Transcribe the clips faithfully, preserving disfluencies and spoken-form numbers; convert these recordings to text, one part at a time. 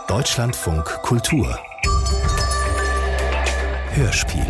Deutschlandfunk Kultur Hörspiel.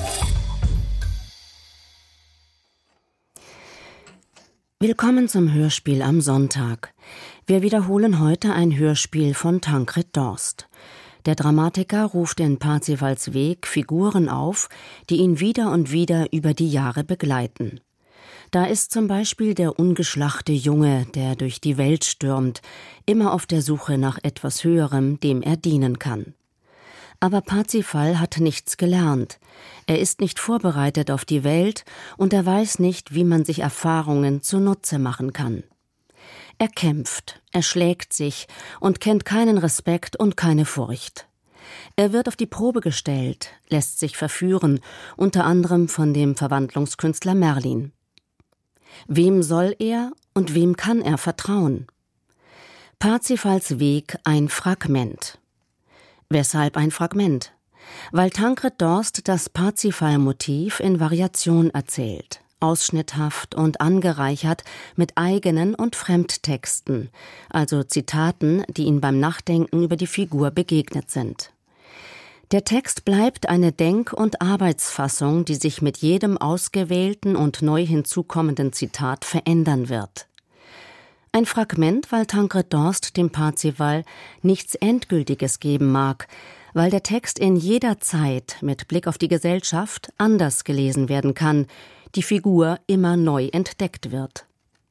Willkommen zum Hörspiel am Sonntag. Wir wiederholen heute ein Hörspiel von Tancred Dorst. Der Dramatiker ruft in Parzifals Weg Figuren auf, die ihn wieder und wieder über die Jahre begleiten. Da ist zum Beispiel der ungeschlachte Junge, der durch die Welt stürmt, immer auf der Suche nach etwas Höherem, dem er dienen kann. Aber Parzifal hat nichts gelernt. Er ist nicht vorbereitet auf die Welt und er weiß nicht, wie man sich Erfahrungen zunutze machen kann. Er kämpft, er schlägt sich und kennt keinen Respekt und keine Furcht. Er wird auf die Probe gestellt, lässt sich verführen, unter anderem von dem Verwandlungskünstler Merlin. Wem soll er und wem kann er vertrauen? Parzifals Weg ein Fragment. Weshalb ein Fragment? Weil Tancred Dorst das Parzifal-Motiv in Variation erzählt, ausschnitthaft und angereichert mit eigenen und Fremdtexten, also Zitaten, die ihm beim Nachdenken über die Figur begegnet sind. Der Text bleibt eine Denk- und Arbeitsfassung, die sich mit jedem ausgewählten und neu hinzukommenden Zitat verändern wird. Ein Fragment, weil Tancred Dorst dem Parzifal nichts Endgültiges geben mag, weil der Text in jeder Zeit mit Blick auf die Gesellschaft anders gelesen werden kann, die Figur immer neu entdeckt wird.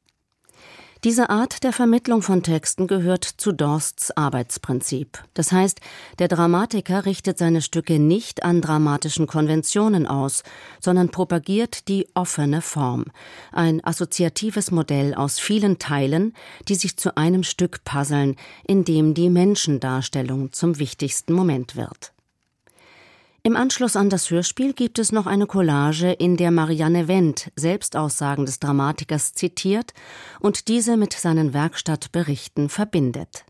Diese Art der Vermittlung von Texten gehört zu Dorsts Arbeitsprinzip. Das heißt, der Dramatiker richtet seine Stücke nicht an dramatischen Konventionen aus, sondern propagiert die offene Form, ein assoziatives Modell aus vielen Teilen, die sich zu einem Stück puzzeln, in dem die Menschendarstellung zum wichtigsten Moment wird. Im Anschluss an das Hörspiel gibt es noch eine Collage, in der Marianne Wendt Selbstaussagen des Dramatikers zitiert und diese mit seinen Werkstattberichten verbindet.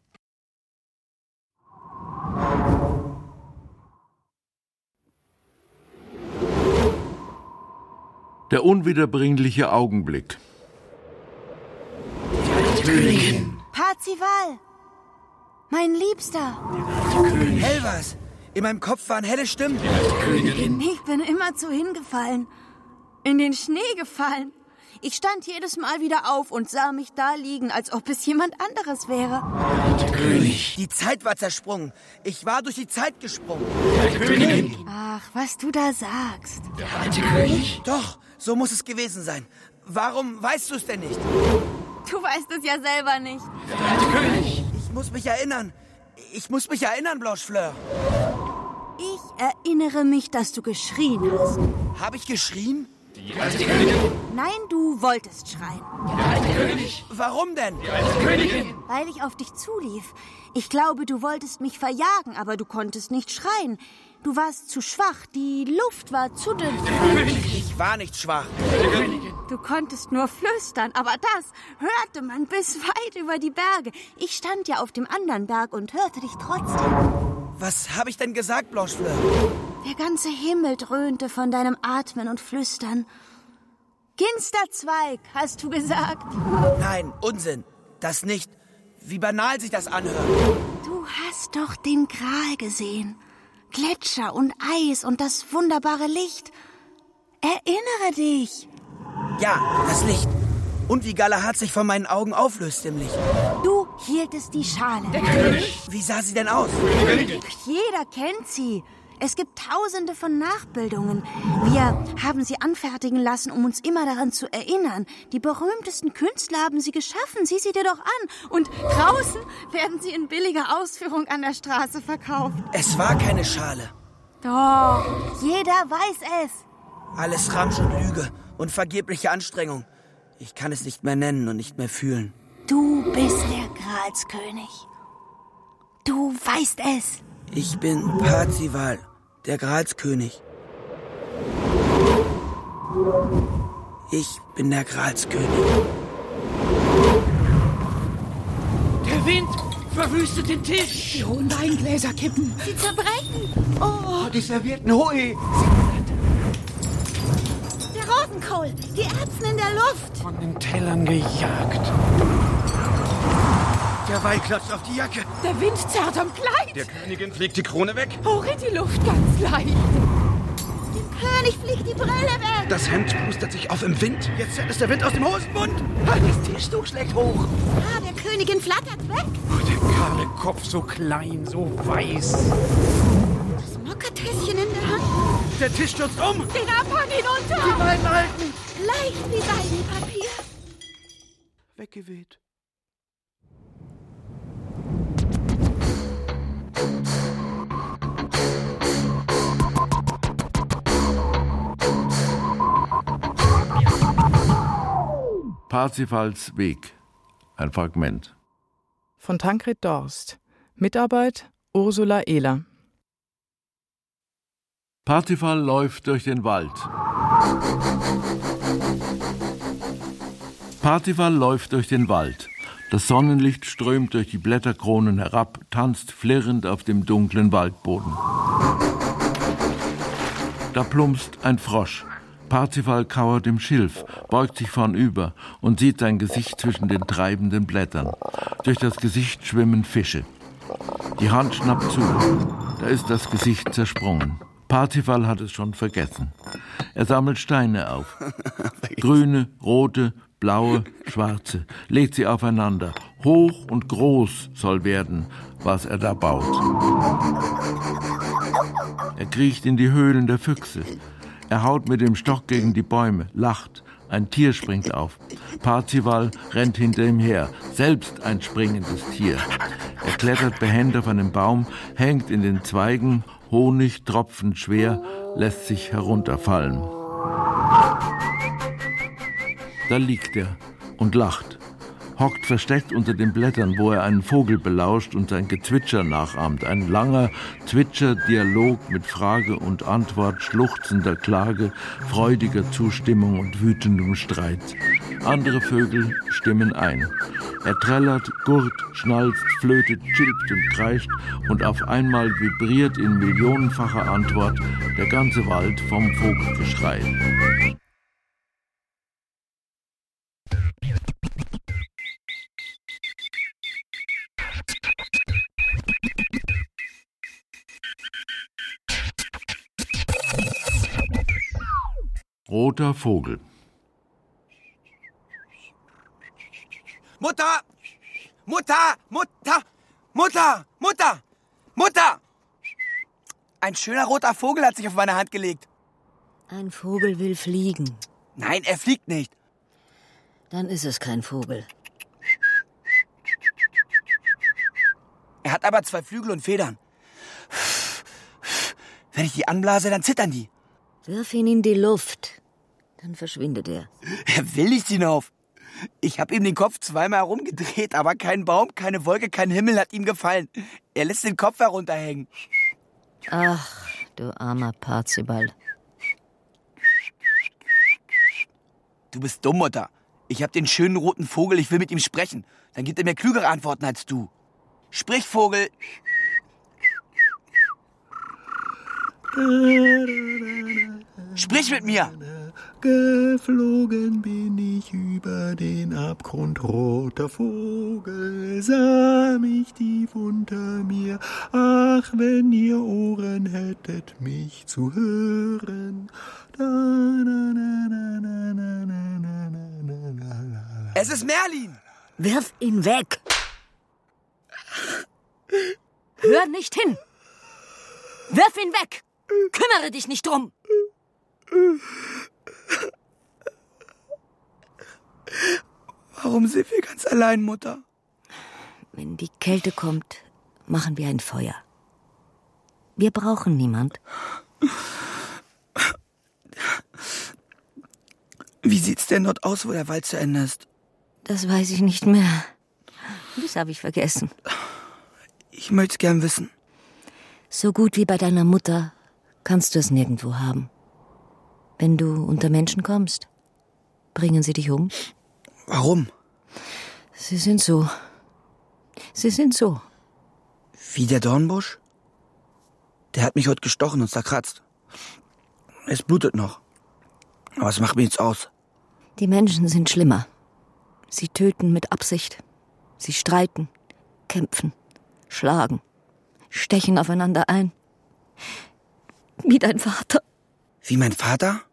Der unwiederbringliche Augenblick. Die Königin! Parzival! Mein Liebster! Helvas! In meinem Kopf waren helle Stimmen. Die Königin! Ich bin immerzu hingefallen. In den Schnee gefallen. Ich stand jedes Mal wieder auf und sah mich da liegen, als ob es jemand anderes wäre. Der König! Die Zeit war zersprungen. Ich war durch die Zeit gesprungen. Der Königin! Ach, was du da sagst. Der alte König? Doch, so muss es gewesen sein. Warum weißt du es denn nicht? Du weißt es ja selber nicht. Der alte König! Ich muss mich erinnern. Ich muss mich erinnern, Blanchefleur. Ich erinnere mich, dass du geschrien hast. Habe ich geschrien? Die alte Königin. Nein, du wolltest schreien. Der alte König. Warum denn? Die alte Königin. Weil ich auf dich zulief. Ich glaube, du wolltest mich verjagen, aber du konntest nicht schreien. Du warst zu schwach, die Luft war zu dünn. Ich war nicht schwach. Du konntest nur flüstern, aber das hörte man bis weit über die Berge. Ich stand ja auf dem anderen Berg und hörte dich trotzdem. Was habe ich denn gesagt, Blanchefleur? Der ganze Himmel dröhnte von deinem Atmen und Flüstern. Ginsterzweig, hast du gesagt? Nein, Unsinn. Das nicht. Wie banal sich das anhört. Du hast doch den Gral gesehen. Gletscher und Eis und das wunderbare Licht. Erinnere dich. Ja, das Licht. Und wie Galahad sich vor meinen Augen auflöst im Licht. Du hieltest die Schale. Der König. Wie sah sie denn aus? Jeder kennt sie. Es gibt tausende von Nachbildungen. Wir haben sie anfertigen lassen, um uns immer daran zu erinnern. Die berühmtesten Künstler haben sie geschaffen. Sieh sie dir doch an. Und draußen werden sie in billiger Ausführung an der Straße verkauft. Es war keine Schale. Doch, jeder weiß es. Alles Ramsch und Lüge und vergebliche Anstrengung. Ich kann es nicht mehr nennen und nicht mehr fühlen. Du bist der Gralskönig. Du weißt es. Ich bin Parzival, der Gralskönig. Ich bin der Gralskönig. Der Wind verwüstet den Tisch. Die hohen Weingläser kippen. Sie zerbrechen. Oh, die Servietten, hui. Der Rosenkohl, die Erbsen in der Luft. Von den Tellern gejagt. Der Wein klatscht auf die Jacke. Der Wind zerrt am Kleid. Der Königin fliegt die Krone weg. Hoch in die Luft, ganz leicht. Dem König fliegt die Brille weg. Das Hemd pustet sich auf im Wind. Jetzt zerrt es der Wind aus dem Hosenbund. Das Tischtuch schlägt hoch. Ah, der Königin flattert weg. Oh, der kahle Kopf so klein, so weiß. Das Mokkatässchen in der Hand. Der Tisch stürzt um. Den Abhang hinunter. Die beiden halten. Leicht wie Seidenpapier. Weggeweht. Parsifals Weg. Ein Fragment. Von Tancred Dorst. Mitarbeit Ursula Ehler. Parsifal läuft durch den Wald. Parsifal läuft durch den Wald. Das Sonnenlicht strömt durch die Blätterkronen herab, tanzt flirrend auf dem dunklen Waldboden. Da plumpst ein Frosch. Parsifal kauert im Schilf, beugt sich vornüber und sieht sein Gesicht zwischen den treibenden Blättern. Durch das Gesicht schwimmen Fische. Die Hand schnappt zu. Da ist das Gesicht zersprungen. Parsifal hat es schon vergessen. Er sammelt Steine auf. Grüne, rote, blaue, schwarze. Legt sie aufeinander. Hoch und groß soll werden, was er da baut. Er kriecht in die Höhlen der Füchse. Er haut mit dem Stock gegen die Bäume, lacht. Ein Tier springt auf. Parsifal rennt hinter ihm her, selbst ein springendes Tier. Er klettert behend auf einen Baum, hängt in den Zweigen, Honig tropfend schwer, lässt sich herunterfallen. Da liegt er und lacht, hockt versteckt unter den Blättern, wo er einen Vogel belauscht und sein Gezwitscher nachahmt. Ein langer Zwitscher-Dialog mit Frage und Antwort, schluchzender Klage, freudiger Zustimmung und wütendem Streit. Andere Vögel stimmen ein. Er trällert, gurrt, schnalzt, flötet, chilpt und kreischt und auf einmal vibriert in millionenfacher Antwort der ganze Wald vom Vogelgeschrei. Roter Vogel. Mutter! Mutter! Mutter! Mutter! Mutter! Mutter! Ein schöner roter Vogel hat sich auf meine Hand gelegt. Ein Vogel will fliegen. Nein, er fliegt nicht. Dann ist es kein Vogel. Er hat aber zwei Flügel und Federn. Wenn ich die anblase, dann zittern die. Wirf ihn in die Luft. Dann verschwindet er. Er will nicht hinauf. Ich habe ihm den Kopf zweimal herumgedreht, aber kein Baum, keine Wolke, kein Himmel hat ihm gefallen. Er lässt den Kopf herunterhängen. Ach, du armer Parsifal. Du bist dumm, Mutter. Ich habe den schönen roten Vogel, ich will mit ihm sprechen. Dann gibt er mir klügere Antworten als du. Sprich, Vogel. Sprich mit mir. Geflogen bin ich über den Abgrund, roter Vogel, sah mich tief unter mir. Ach, wenn ihr Ohren hättet, mich zu hören. Da, na, na, na, na, na, na, na, na, na. Es ist Merlin. Wirf ihn weg. Hör nicht hin. Wirf ihn weg. Kümmere dich nicht drum. Warum sind wir ganz allein, Mutter? Wenn die Kälte kommt, machen wir ein Feuer. Wir brauchen niemand. Wie sieht's denn dort aus, wo der Wald zu Ende ist? Das weiß ich nicht mehr. Das habe ich vergessen. Ich möchte es gern wissen. So gut wie bei deiner Mutter kannst du es nirgendwo haben. Wenn du unter Menschen kommst, bringen sie dich um. Warum? Sie sind so. Sie sind so. Wie der Dornbusch? Der hat mich heute gestochen und zerkratzt. Es blutet noch. Aber es macht mir nichts aus. Die Menschen sind schlimmer. Sie töten mit Absicht. Sie streiten, kämpfen, schlagen, stechen aufeinander ein. Wie dein Vater. Wie mein Vater?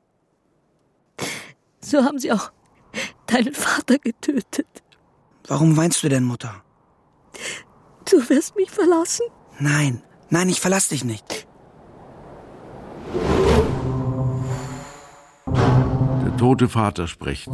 So haben sie auch deinen Vater getötet. Warum weinst du denn, Mutter? Du wirst mich verlassen? Nein, nein, ich verlasse dich nicht. Der tote Vater spricht.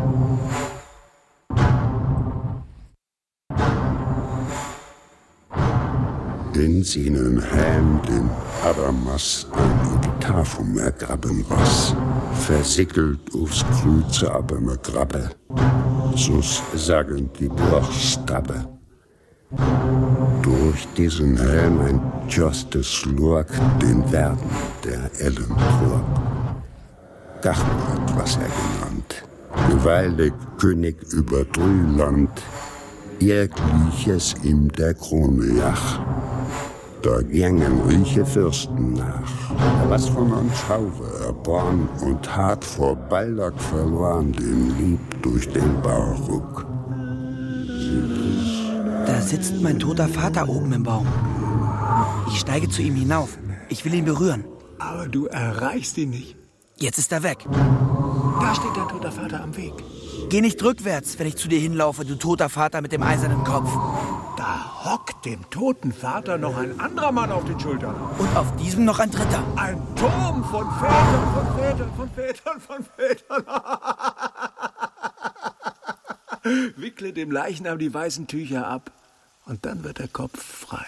In seinen Händen abermals ein Epitaphum ergraben was, versickelt aufs Kreuze aber ne Grabbe, sus sagen die Buchstabe. Durch diesen Helm ein Justice Lurk den Werden der Ellentrog. Gachmert was er genannt, gewaltig König über Drüland, er gliches ihm der Krone jach. Da gängen rieche Fürsten nach, was von uns Schaufe erborn und hart vor Baldag verloren den Lieb durch den Bauruck. Da sitzt mein toter Vater oben im Baum. Ich steige zu ihm hinauf. Ich will ihn berühren. Aber du erreichst ihn nicht. Jetzt ist er weg. Da steht dein toter Vater am Weg. Geh nicht rückwärts, wenn ich zu dir hinlaufe, du toter Vater mit dem eisernen Kopf. Da hockt dem toten Vater noch ein anderer Mann auf den Schultern. Und auf diesem noch ein dritter. Ein Turm von Vätern, von Vätern, von Vätern, von Vätern. Wickle dem Leichnam die weißen Tücher ab und dann wird der Kopf frei.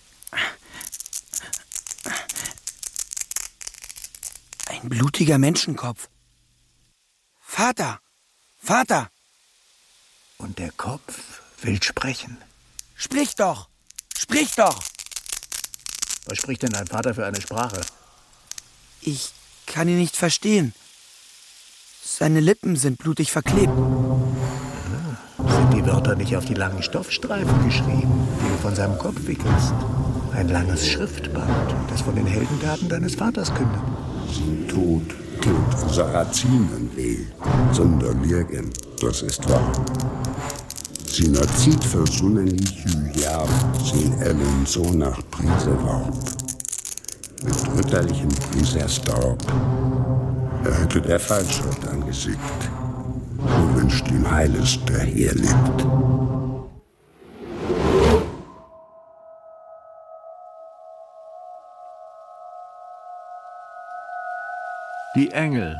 Ein blutiger Menschenkopf. Vater! Vater! Und der Kopf will sprechen. Sprich doch! Sprich doch! Was spricht denn dein Vater für eine Sprache? Ich kann ihn nicht verstehen. Seine Lippen sind blutig verklebt. Ah, sind die Wörter nicht auf die langen Stoffstreifen geschrieben, die du von seinem Kopf wickelst? Ein langes Schriftband, das von den Heldentaten deines Vaters kündet. Sein Tod tut Sarazinen weh, Sonderlirgen, das ist wahr. Sina zieht versunnen die Jahr, sin Ellen so nach Prise warb. Mit ritterlichem Prinzessstaub. Er hätte der Fallschritt angesickt, und wünscht ihm Heiles, der hier lebt. Die Engel.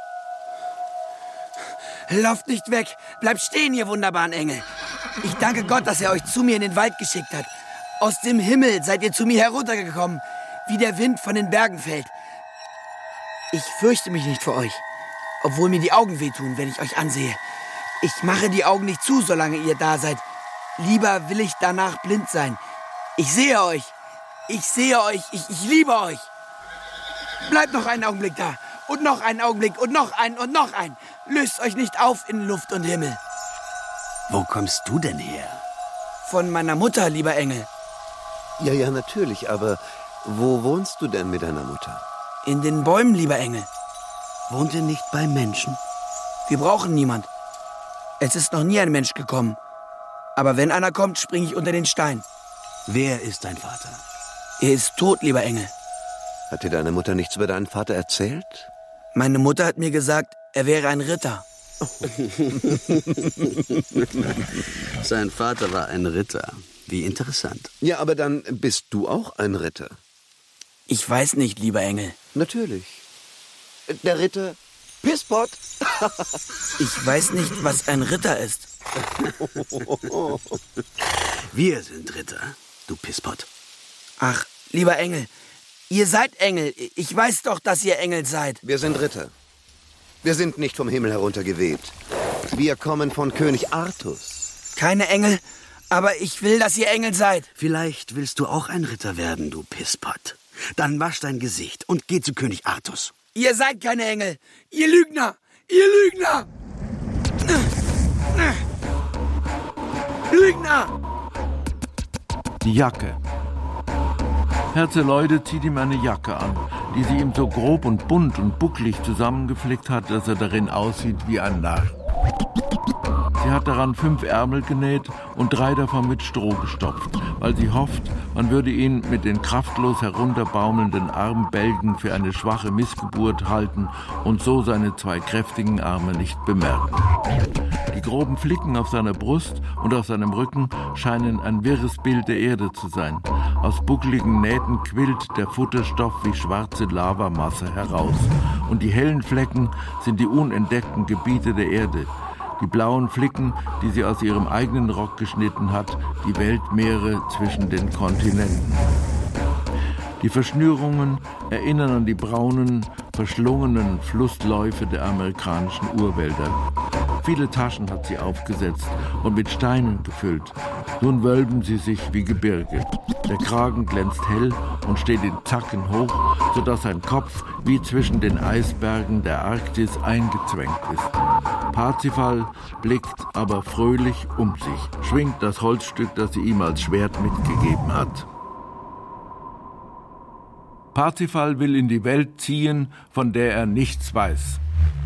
Lauft nicht weg! Bleibt stehen, ihr wunderbaren Engel! Ich danke Gott, dass er euch zu mir in den Wald geschickt hat. Aus dem Himmel seid ihr zu mir heruntergekommen, wie der Wind von den Bergen fällt. Ich fürchte mich nicht vor euch, obwohl mir die Augen wehtun, wenn ich euch ansehe. Ich mache die Augen nicht zu, solange ihr da seid. Lieber will ich danach blind sein. Ich sehe euch. Ich sehe euch. Ich, ich liebe euch. Bleibt noch einen Augenblick da. Und noch einen Augenblick. Und noch einen und noch einen. Löst euch nicht auf in Luft und Himmel. Wo kommst du denn her? Von meiner Mutter, lieber Engel. Ja, ja, natürlich. Aber wo wohnst du denn mit deiner Mutter? In den Bäumen, lieber Engel. Wohnt ihr nicht bei Menschen? Wir brauchen niemand. Es ist noch nie ein Mensch gekommen. Aber wenn einer kommt, springe ich unter den Stein. Wer ist dein Vater? Er ist tot, lieber Engel. Hat dir deine Mutter nichts über deinen Vater erzählt? Meine Mutter hat mir gesagt, er wäre ein Ritter. Sein Vater war ein Ritter. Wie interessant. Ja, aber dann bist du auch ein Ritter. Ich weiß nicht, lieber Engel. Natürlich. Der Ritter Pisspot. Ich weiß nicht, was ein Ritter ist. Wir sind Ritter, du Pisspot. Ach, lieber Engel, ihr seid Engel. Ich weiß doch, dass ihr Engel seid. Wir sind Ritter. Wir sind nicht vom Himmel heruntergeweht. Wir kommen von König Artus. Keine Engel, aber ich will, dass ihr Engel seid. Vielleicht willst du auch ein Ritter werden, du Pisspot. Dann wasch dein Gesicht und geh zu König Artus. Ihr seid keine Engel. Ihr Lügner. Ihr Lügner. Lügner. Die Jacke. Herzeloide zieht ihm eine Jacke an, die sie ihm so grob und bunt und bucklig zusammengeflickt hat, dass er darin aussieht wie ein Narr. Sie hat daran fünf Ärmel genäht und drei davon mit Stroh gestopft, weil sie hofft, man würde ihn mit den kraftlos herunterbaumelnden Armbälgen für eine schwache Missgeburt halten und so seine zwei kräftigen Arme nicht bemerken. Die groben Flicken auf seiner Brust und auf seinem Rücken scheinen ein wirres Bild der Erde zu sein. Aus buckligen Nähten quillt der Futterstoff wie schwarze Lavamasse heraus. Und die hellen Flecken sind die unentdeckten Gebiete der Erde. Die blauen Flicken, die sie aus ihrem eigenen Rock geschnitten hat, die Weltmeere zwischen den Kontinenten. Die Verschnürungen erinnern an die braunen, verschlungenen Flussläufe der amerikanischen Urwälder. Viele Taschen hat sie aufgesetzt und mit Steinen gefüllt. Nun wölben sie sich wie Gebirge. Der Kragen glänzt hell und steht in Zacken hoch, sodass sein Kopf wie zwischen den Eisbergen der Arktis eingezwängt ist. Parzifal blickt aber fröhlich um sich, schwingt das Holzstück, das sie ihm als Schwert mitgegeben hat. Parzifal will in die Welt ziehen, von der er nichts weiß.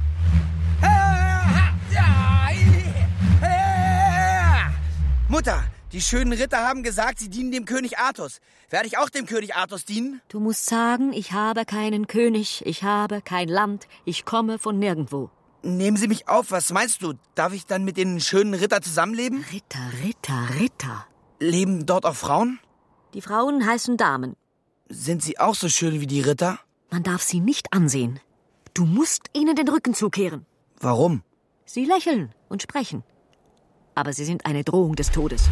Mutter, die schönen Ritter haben gesagt, sie dienen dem König Artus. Werde ich auch dem König Artus dienen? Du musst sagen, ich habe keinen König, ich habe kein Land, ich komme von nirgendwo. Nehmen Sie mich auf, was meinst du? Darf ich dann mit den schönen Ritter zusammenleben? Ritter, Ritter, Ritter. Leben dort auch Frauen? Die Frauen heißen Damen. Sind sie auch so schön wie die Ritter? Man darf sie nicht ansehen. Du musst ihnen den Rücken zukehren. Warum? Sie lächeln und sprechen. Aber sie sind eine Drohung des Todes.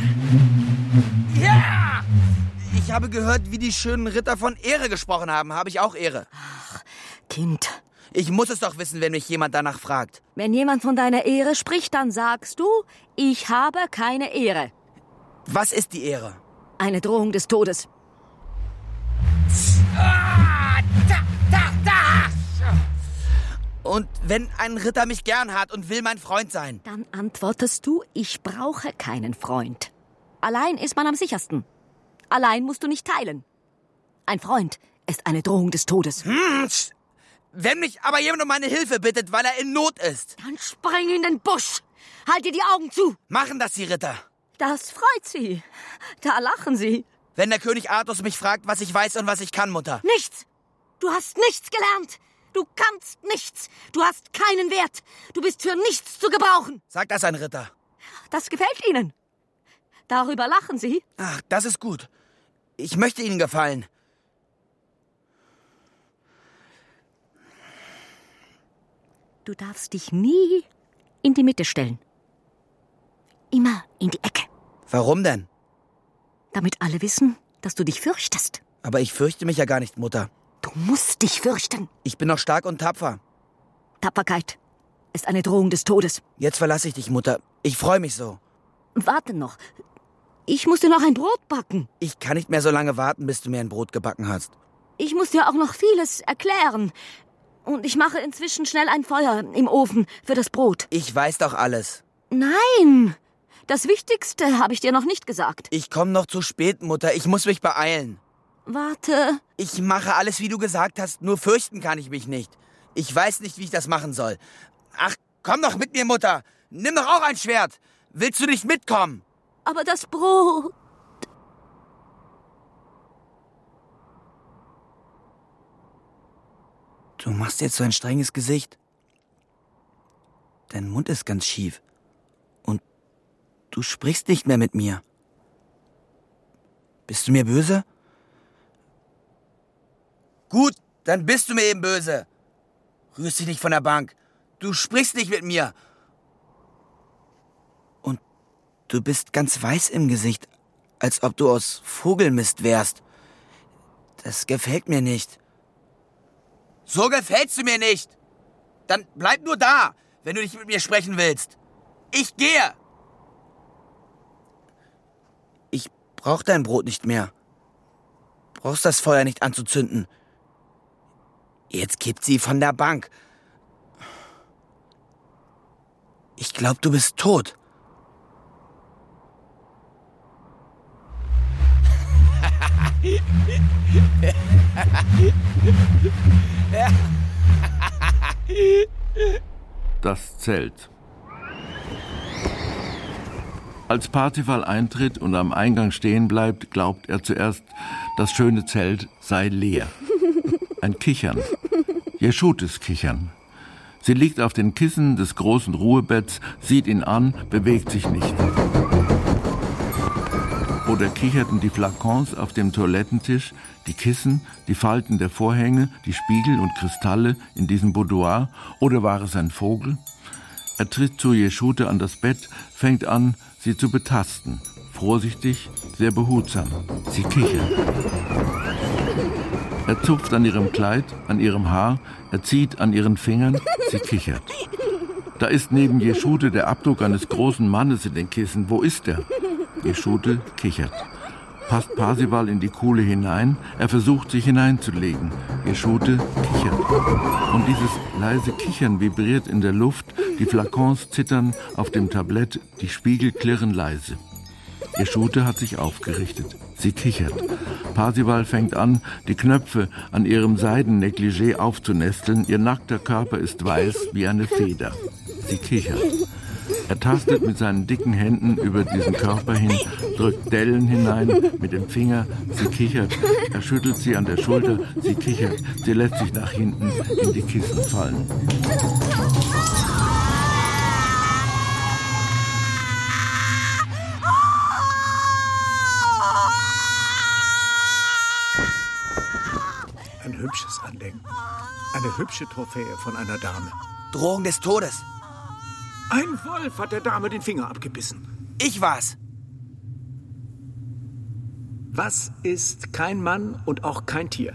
Ja! Ich habe gehört, wie die schönen Ritter von Ehre gesprochen haben. Habe ich auch Ehre? Ach, Kind. Ich muss es doch wissen, wenn mich jemand danach fragt. Wenn jemand von deiner Ehre spricht, dann sagst du, ich habe keine Ehre. Was ist die Ehre? Eine Drohung des Todes. Ah, da, da, da. Und wenn ein Ritter mich gern hat und will mein Freund sein? Dann antwortest du, ich brauche keinen Freund. Allein ist man am sichersten. Allein musst du nicht teilen. Ein Freund ist eine Drohung des Todes. Hm, wenn mich aber jemand um meine Hilfe bittet, weil er in Not ist. Dann spring in den Busch. Halt dir die Augen zu. Machen das die Ritter. Das freut sie. Da lachen sie. Wenn der König Artus mich fragt, was ich weiß und was ich kann, Mutter. Nichts. Du hast nichts gelernt. Du kannst nichts. Du hast keinen Wert. Du bist für nichts zu gebrauchen. Sagt das ein Ritter. Das gefällt ihnen. Darüber lachen sie. Ach, das ist gut. Ich möchte ihnen gefallen. Du darfst dich nie in die Mitte stellen. Immer in die Ecke. Warum denn? Damit alle wissen, dass du dich fürchtest. Aber ich fürchte mich ja gar nicht, Mutter. Du musst dich fürchten. Ich bin noch stark und tapfer. Tapferkeit ist eine Drohung des Todes. Jetzt verlasse ich dich, Mutter. Ich freue mich so. Warte noch. Ich muss dir noch ein Brot backen. Ich kann nicht mehr so lange warten, bis du mir ein Brot gebacken hast. Ich muss dir auch noch vieles erklären. Und ich mache inzwischen schnell ein Feuer im Ofen für das Brot. Ich weiß doch alles. Nein, das Wichtigste habe ich dir noch nicht gesagt. Ich komme noch zu spät, Mutter. Ich muss mich beeilen. Warte. Ich mache alles, wie du gesagt hast. Nur fürchten kann ich mich nicht. Ich weiß nicht, wie ich das machen soll. Ach, komm doch mit mir, Mutter. Nimm doch auch ein Schwert. Willst du nicht mitkommen? Aber das Brot... Du machst jetzt so ein strenges Gesicht. Dein Mund ist ganz schief. Und du sprichst nicht mehr mit mir. Bist du mir böse? Gut, dann bist du mir eben böse. Rührst dich nicht von der Bank. Du sprichst nicht mit mir. Und du bist ganz weiß im Gesicht, als ob du aus Vogelmist wärst. Das gefällt mir nicht. So gefällst du mir nicht. Dann bleib nur da, wenn du nicht mit mir sprechen willst. Ich gehe. Ich brauch dein Brot nicht mehr. Brauchst das Feuer nicht anzuzünden. Jetzt kippt sie von der Bank. Ich glaub, du bist tot. Das Zelt. Als Parsifal eintritt und am Eingang stehen bleibt, glaubt er zuerst, das schöne Zelt sei leer. Ein Kichern. Jeschutes Kichern. Sie liegt auf den Kissen des großen Ruhebetts, sieht ihn an, bewegt sich nicht. Oder kicherten die Flakons auf dem Toilettentisch, die Kissen, die Falten der Vorhänge, die Spiegel und Kristalle in diesem Boudoir? Oder war es ein Vogel? Er tritt zu Jeschute an das Bett, fängt an, sie zu betasten. Vorsichtig, sehr behutsam. Sie kichert. Er zupft an ihrem Kleid, an ihrem Haar, er zieht an ihren Fingern, sie kichert. Da ist neben Jeschute der Abdruck eines großen Mannes in den Kissen. Wo ist er? Jeschute kichert. Passt Parsifal in die Kuhle hinein, er versucht sich hineinzulegen. Jeschute kichert. Und dieses leise Kichern vibriert in der Luft, die Flakons zittern auf dem Tablett, die Spiegel klirren leise. Jeschute hat sich aufgerichtet. Sie kichert. Parsifal fängt an, die Knöpfe an ihrem Seidennegligé aufzunesteln. Ihr nackter Körper ist weiß wie eine Feder. Sie kichert. Er tastet mit seinen dicken Händen über diesen Körper hin, drückt Dellen hinein mit dem Finger. Sie kichert. Er schüttelt sie an der Schulter. Sie kichert. Sie lässt sich nach hinten in die Kissen fallen. Ein hübsches Andenken. Eine hübsche Trophäe von einer Dame. Drohung des Todes. Ein Wolf hat der Dame den Finger abgebissen. Ich war's. Was ist kein Mann und auch kein Tier?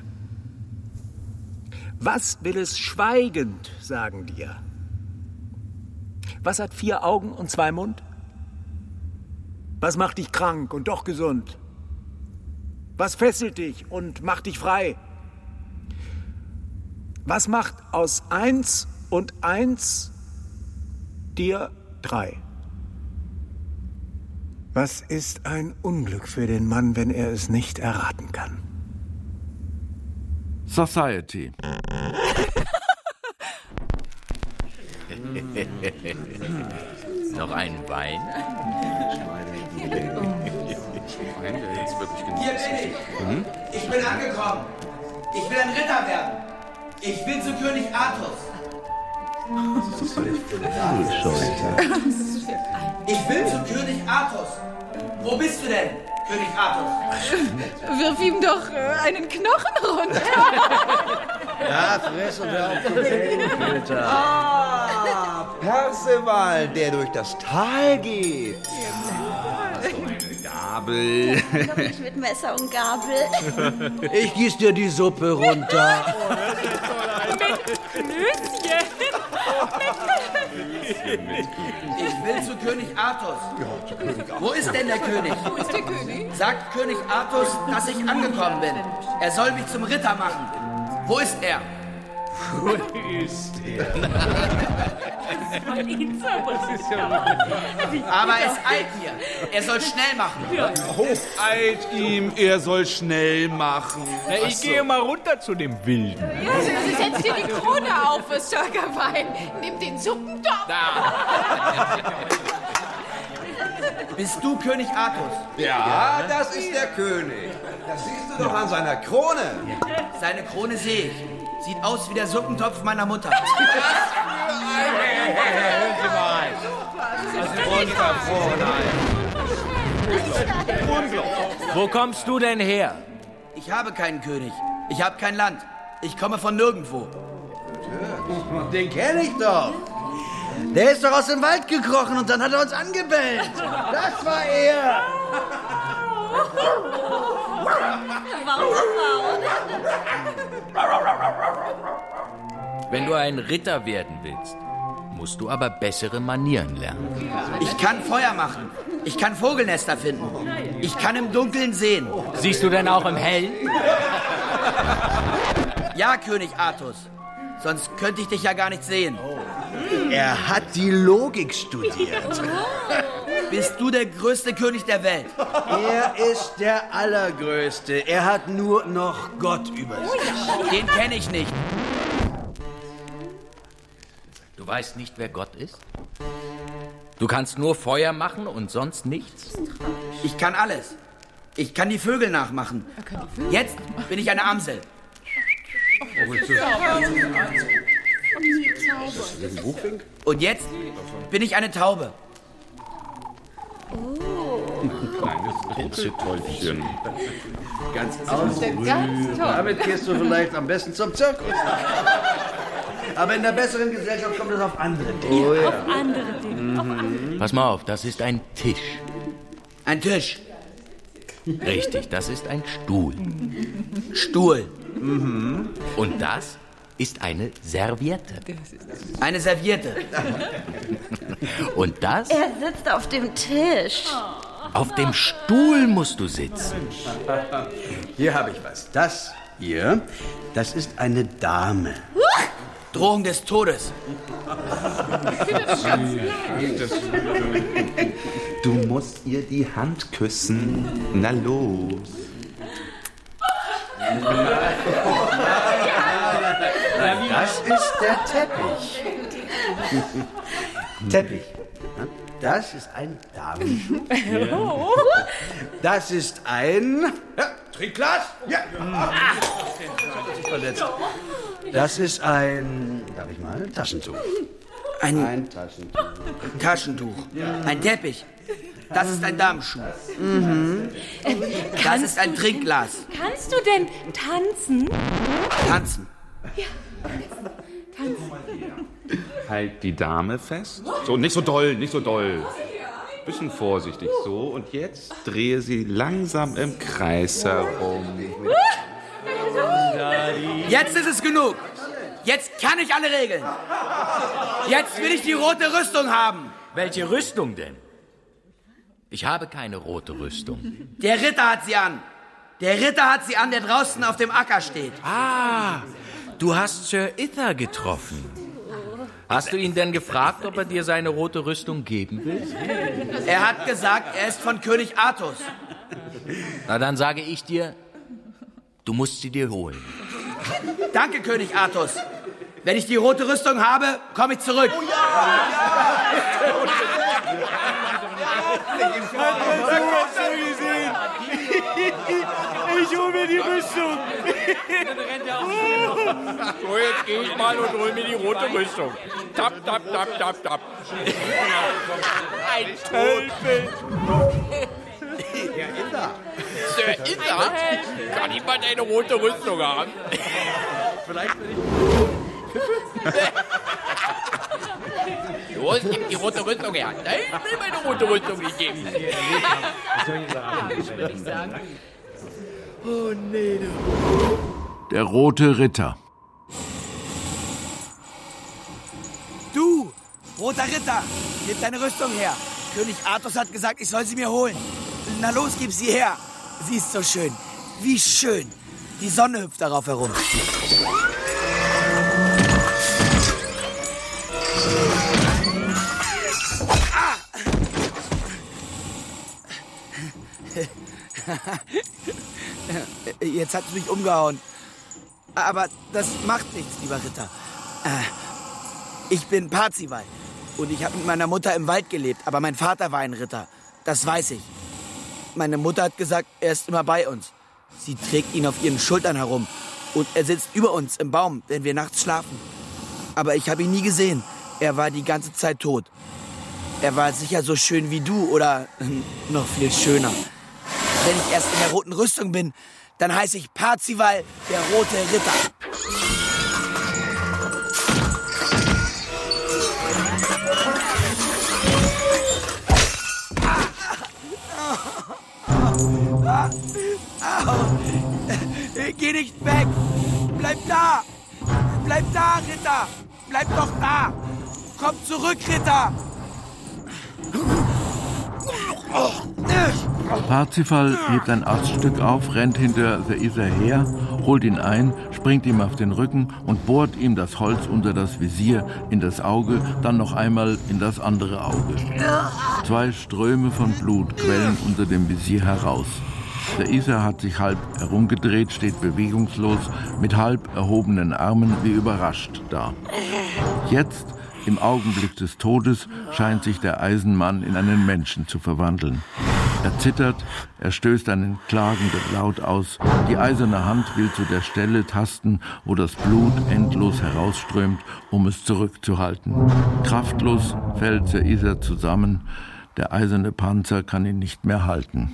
Was will es schweigend sagen dir? Was hat vier Augen und zwei Mund? Was macht dich krank und doch gesund? Was fesselt dich und macht dich frei? Was macht aus eins und eins dir drei? Was ist ein Unglück für den Mann, wenn er es nicht erraten kann? Society. Noch ein Wein? Hier bin ich. Hm? Ich bin angekommen. Ich will ein Ritter werden. Ich will zu König Artus. Das ist völlig bescheuert. Ich will zu König Artus. Wo bist du denn, König Artus? Wirf ihm doch äh, einen Knochen runter. Ja, friss und hör auf zu reden, Peter. Ah, Perceval, der durch das Tal geht. Gabel. Noch nicht mit Messer und Gabel. Ich gieß dir die Suppe runter. Mit Klößchen. Ich will zu König Artus. Ja, zu König Artus. Wo ist denn der König? Wo ist der König? Sagt König Artus, dass ich angekommen bin. Er soll mich zum Ritter machen. Wo ist er? Wo ist er? Aber es eilt mir. Er soll schnell machen. Ja. Oh, eilt ihm, er soll schnell machen. Na, ich so. gehe mal runter zu dem Wilden. Ja, also setz dir die Krone auf, Sörgerwein. Nimm den Suppentopf. Bist du König Artus? Ja, das ist der König. Das siehst du doch an seiner Krone. Seine Krone sehe ich. Sieht aus wie der Suppentopf meiner Mutter. Was Wo kommst du denn her? Ich habe keinen König. Ich habe kein Land. Ich komme von nirgendwo. Den kenne ich doch. Der ist doch aus dem Wald gekrochen und dann hat er uns angebellt. Das war er. Wenn du ein Ritter werden willst, musst du aber bessere Manieren lernen. Ich kann Feuer machen. Ich kann Vogelnester finden. Ich kann im Dunkeln sehen. Siehst du denn auch im Hellen? Ja, König Artus. Sonst könnte ich dich ja gar nicht sehen. Er hat die Logik studiert. Bist du der größte König der Welt? Er ist der Allergrößte. Er hat nur noch Gott über sich. Den kenne ich nicht. Du weißt nicht, wer Gott ist? Du kannst nur Feuer machen und sonst nichts? Ich kann alles. Ich kann die Vögel nachmachen. Jetzt bin ich eine Amsel. Und jetzt bin ich eine Taube. Kleines Pitzetäubchen. Ganz ausgerührt. Damit gehst du vielleicht am besten zum Zirkus. Aber in der besseren Gesellschaft kommt es auf andere Dinge. Oh, ja. Auf andere Dinge. Mhm. Auf andere. Pass mal auf, das ist ein Tisch. Ein Tisch. Richtig, das ist ein Stuhl. Stuhl. Mhm. Und das ist eine Serviette. Eine Serviette. Und das? Er sitzt auf dem Tisch. Auf dem Stuhl musst du sitzen. Hier habe ich was. Das hier, das ist eine Dame. Drohung des Todes. Du musst ihr die Hand küssen. Na los. Das ist der Teppich. Teppich. Das ist ein Damenschuh. Das ist ein... Ja, Trinkglas. Ja. Das ist ein... Darf ich mal? Taschentuch. Ein, ein Taschentuch. Taschentuch. Ein Teppich. Das ist ein Damenschuh. Mhm. Das ist ein Trinkglas. Kannst du denn tanzen? Tanzen? Ja. Tanzen. Halt die Dame fest. So, nicht so doll, nicht so doll. Bisschen vorsichtig. So, und jetzt drehe sie langsam im Kreis herum. Jetzt ist es genug. Jetzt kann ich alle Regeln. Jetzt will ich die rote Rüstung haben. Welche Rüstung denn? Ich habe keine rote Rüstung. Der Ritter hat sie an. Der Ritter hat sie an, der draußen auf dem Acker steht. Ah, du hast Sir Ither getroffen. Hast du ihn denn gefragt, ob er dir seine rote Rüstung geben will? Er hat gesagt, er ist von König Artus. Na, dann sage ich dir, du musst sie dir holen. Danke, König Artus. Wenn ich die rote Rüstung habe, komme ich zurück. Oh Ich hol mir die Rüstung. So, jetzt gehe ich mal und hol mir die rote Rüstung. Tap, tap, tap, tap, tap. Ein Tölpel. Herr Ither. Sir Ither? Kann jemand eine rote Rüstung haben? Vielleicht will ich... Los, gib die rote Rüstung her. Nein, ich will meine rote Rüstung nicht geben. Das würde ich sagen. Oh, nee, Der rote Ritter. Du, roter Ritter, gib deine Rüstung her. König Artus hat gesagt, ich soll sie mir holen. Na los, gib sie her. Sie ist so schön. Wie schön. Die Sonne hüpft darauf herum. Jetzt hat es mich umgehauen. Aber das macht nichts, lieber Ritter. Ich bin Parzival und ich habe mit meiner Mutter im Wald gelebt, aber mein Vater war ein Ritter. Das weiß ich. Meine Mutter hat gesagt, er ist immer bei uns. Sie trägt ihn auf ihren Schultern herum und er sitzt über uns im Baum, wenn wir nachts schlafen. Aber ich habe ihn nie gesehen. Er war die ganze Zeit tot. Er war sicher so schön wie du oder noch viel schöner. Wenn ich erst in der roten Rüstung bin, dann heiße ich Parzival, der rote Ritter. Geh nicht weg! Bleib da! Bleib da, Ritter! Bleib doch da! Komm zurück, Ritter! Parzival hebt ein Aststück auf, rennt hinter Sir Ither her, holt ihn ein, springt ihm auf den Rücken und bohrt ihm das Holz unter das Visier, in das Auge, dann noch einmal in das andere Auge. Zwei Ströme von Blut quellen unter dem Visier heraus. Sir Ither hat sich halb herumgedreht, steht bewegungslos, mit halb erhobenen Armen wie überrascht da. Jetzt Im Augenblick des Todes scheint sich der Eisenmann in einen Menschen zu verwandeln. Er zittert, er stößt einen klagenden Laut aus. Die eiserne Hand will zu der Stelle tasten, wo das Blut endlos herausströmt, um es zurückzuhalten. Kraftlos fällt Sir Ithar zusammen. Der eiserne Panzer kann ihn nicht mehr halten.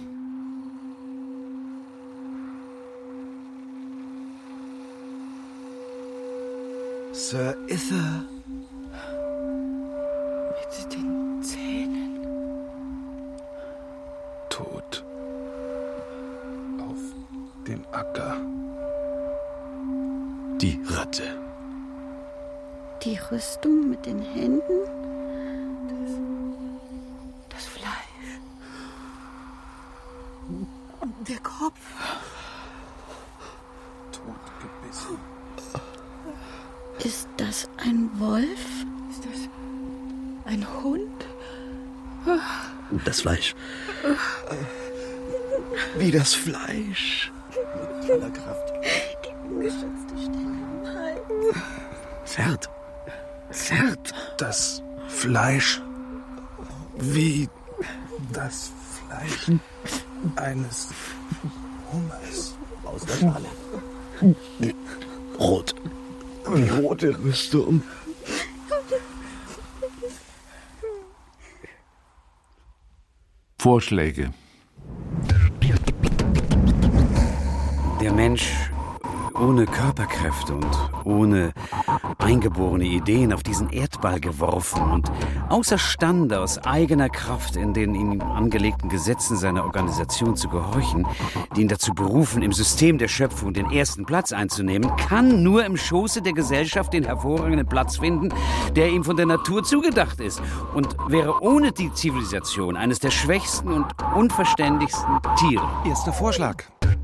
Sir Ithar. Mit den Zähnen. Tot. Auf dem Acker. Die Ratte. Die Rüstung mit den Händen. Das, das Fleisch. Und der Kopf. Totgebissen. Ist das ein Wolf? Ist das ein Hund? Das Fleisch. Wie das Fleisch. Mit aller Kraft. Die ungeschützte Stelle im Hals. Zerrt. Zerrt. Das Fleisch. Wie das Fleisch eines Hummers. Aus der Schale. Rot. Die rote Rüstung. Vorschläge. Der Mensch ohne Körperkräfte und ohne eingeborene Ideen auf diesen Erdball geworfen und außerstande aus eigener Kraft in den ihm angelegten Gesetzen seiner Organisation zu gehorchen, die ihn dazu berufen, im System der Schöpfung den ersten Platz einzunehmen, kann nur im Schoße der Gesellschaft den hervorragenden Platz finden, der ihm von der Natur zugedacht ist, und wäre ohne die Zivilisation eines der schwächsten und unverständigsten Tiere. Erster Vorschlag.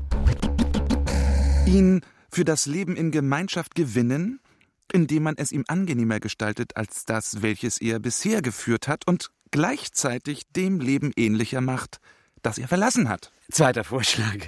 Ihn für das Leben in Gemeinschaft gewinnen, indem man es ihm angenehmer gestaltet als das, welches er bisher geführt hat, und gleichzeitig dem Leben ähnlicher macht, das er verlassen hat. Zweiter Vorschlag.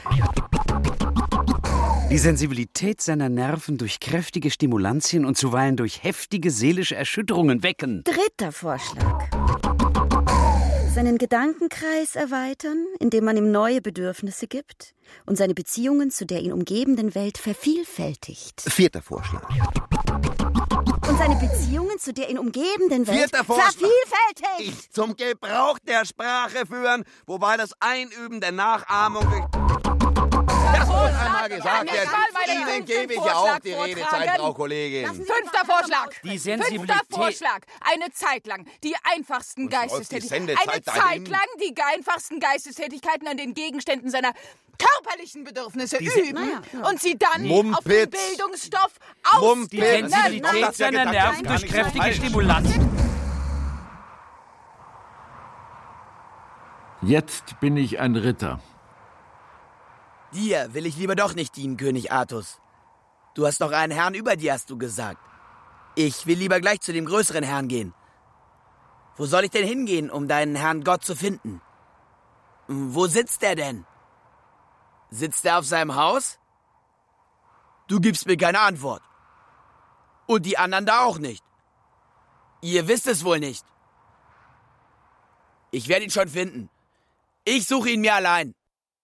Die Sensibilität seiner Nerven durch kräftige Stimulantien und zuweilen durch heftige seelische Erschütterungen wecken. Dritter Vorschlag. Seinen Gedankenkreis erweitern, indem man ihm neue Bedürfnisse gibt und seine Beziehungen zu der ihn umgebenden Welt vervielfältigt. Vierter Vorschlag. Und seine Beziehungen zu der ihn umgebenden Welt Vierter Vorschlag. vervielfältigt. Ich zum Gebrauch der Sprache führen, wobei das Einüben der Nachahmung durch... Das muss einmal gesagt werden. Ihnen gebe ich ja auch die Redezeit, Frau Kollegin. Fünfter Vorschlag. Die Sensibilität. Fünfter Vorschlag. Eine Zeit lang die einfachsten Geistestätigkeiten. Eine Sendezeit Zeit dahin? lang die einfachsten Geistestätigkeiten an den Gegenständen seiner körperlichen Bedürfnisse Diese- üben Naja, ja. und sie dann Mumpitz. auf den Bildungsstoff Mumpitz. Die ausbilden. Sensibilität das ja seiner gedacht, Nerven gar durch nicht so kräftige falsch. Stimulantien. Jetzt bin ich ein Ritter. Dir will ich lieber doch nicht dienen, König Artus. Du hast noch einen Herrn über dir, hast du gesagt. Ich will lieber gleich zu dem größeren Herrn gehen. Wo soll ich denn hingehen, um deinen Herrn Gott zu finden? Wo sitzt er denn? Sitzt er auf seinem Haus? Du gibst mir keine Antwort. Und die anderen da auch nicht. Ihr wisst es wohl nicht. Ich werde ihn schon finden. Ich suche ihn mir allein.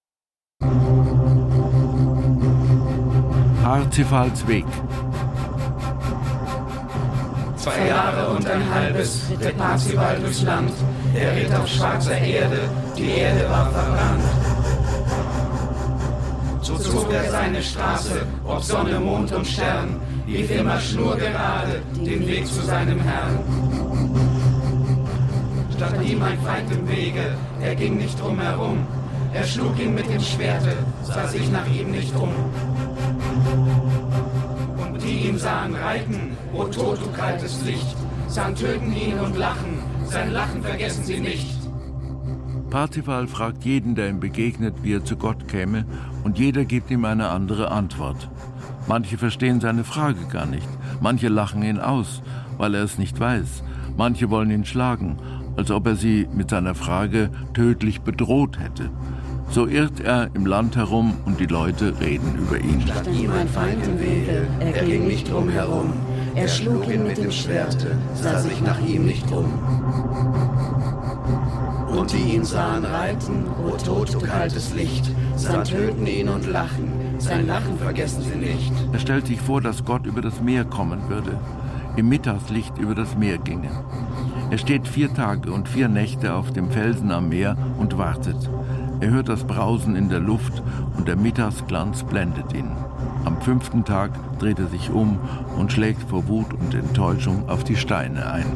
Parzifals Weg. Zwei Jahre und ein halbes ritt Parzival durchs Land. Er ritt auf schwarzer Erde, die Erde war verbrannt. So zog er seine Straße, ob Sonne, Mond und Stern, lief immer schnurgerade den Weg zu seinem Herrn. Stand ihm ein Feind im Wege, er ging nicht drumherum. Er schlug ihn mit dem Schwerte, sah sich nach ihm nicht um. Und die ihn sahen reiten, o Tod, du kaltes Licht, sahen töten ihn und lachen, sein Lachen vergessen sie nicht. Parzifal fragt jeden, der ihm begegnet, wie er zu Gott käme, und jeder gibt ihm eine andere Antwort. Manche verstehen seine Frage gar nicht, manche lachen ihn aus, weil er es nicht weiß, manche wollen ihn schlagen, als ob er sie mit seiner Frage tödlich bedroht hätte. So irrt er im Land herum und die Leute reden über ihn. Stand ihm ein Feind im Wege, er ging nicht drumherum. Er schlug ihn mit dem Schwerte, sah sich nach ihm nicht um. Und die ihn sahen reiten, o Tod, du kaltes Licht, sahen töten ihn und lachen, sein Lachen vergessen sie nicht. Er stellt sich vor, dass Gott über das Meer kommen würde, im Mittagslicht über das Meer ginge. Er steht vier Tage und vier Nächte auf dem Felsen am Meer und wartet. Er hört das Brausen in der Luft und der Mittagsglanz blendet ihn. Am fünften Tag dreht er sich um und schlägt vor Wut und Enttäuschung auf die Steine ein.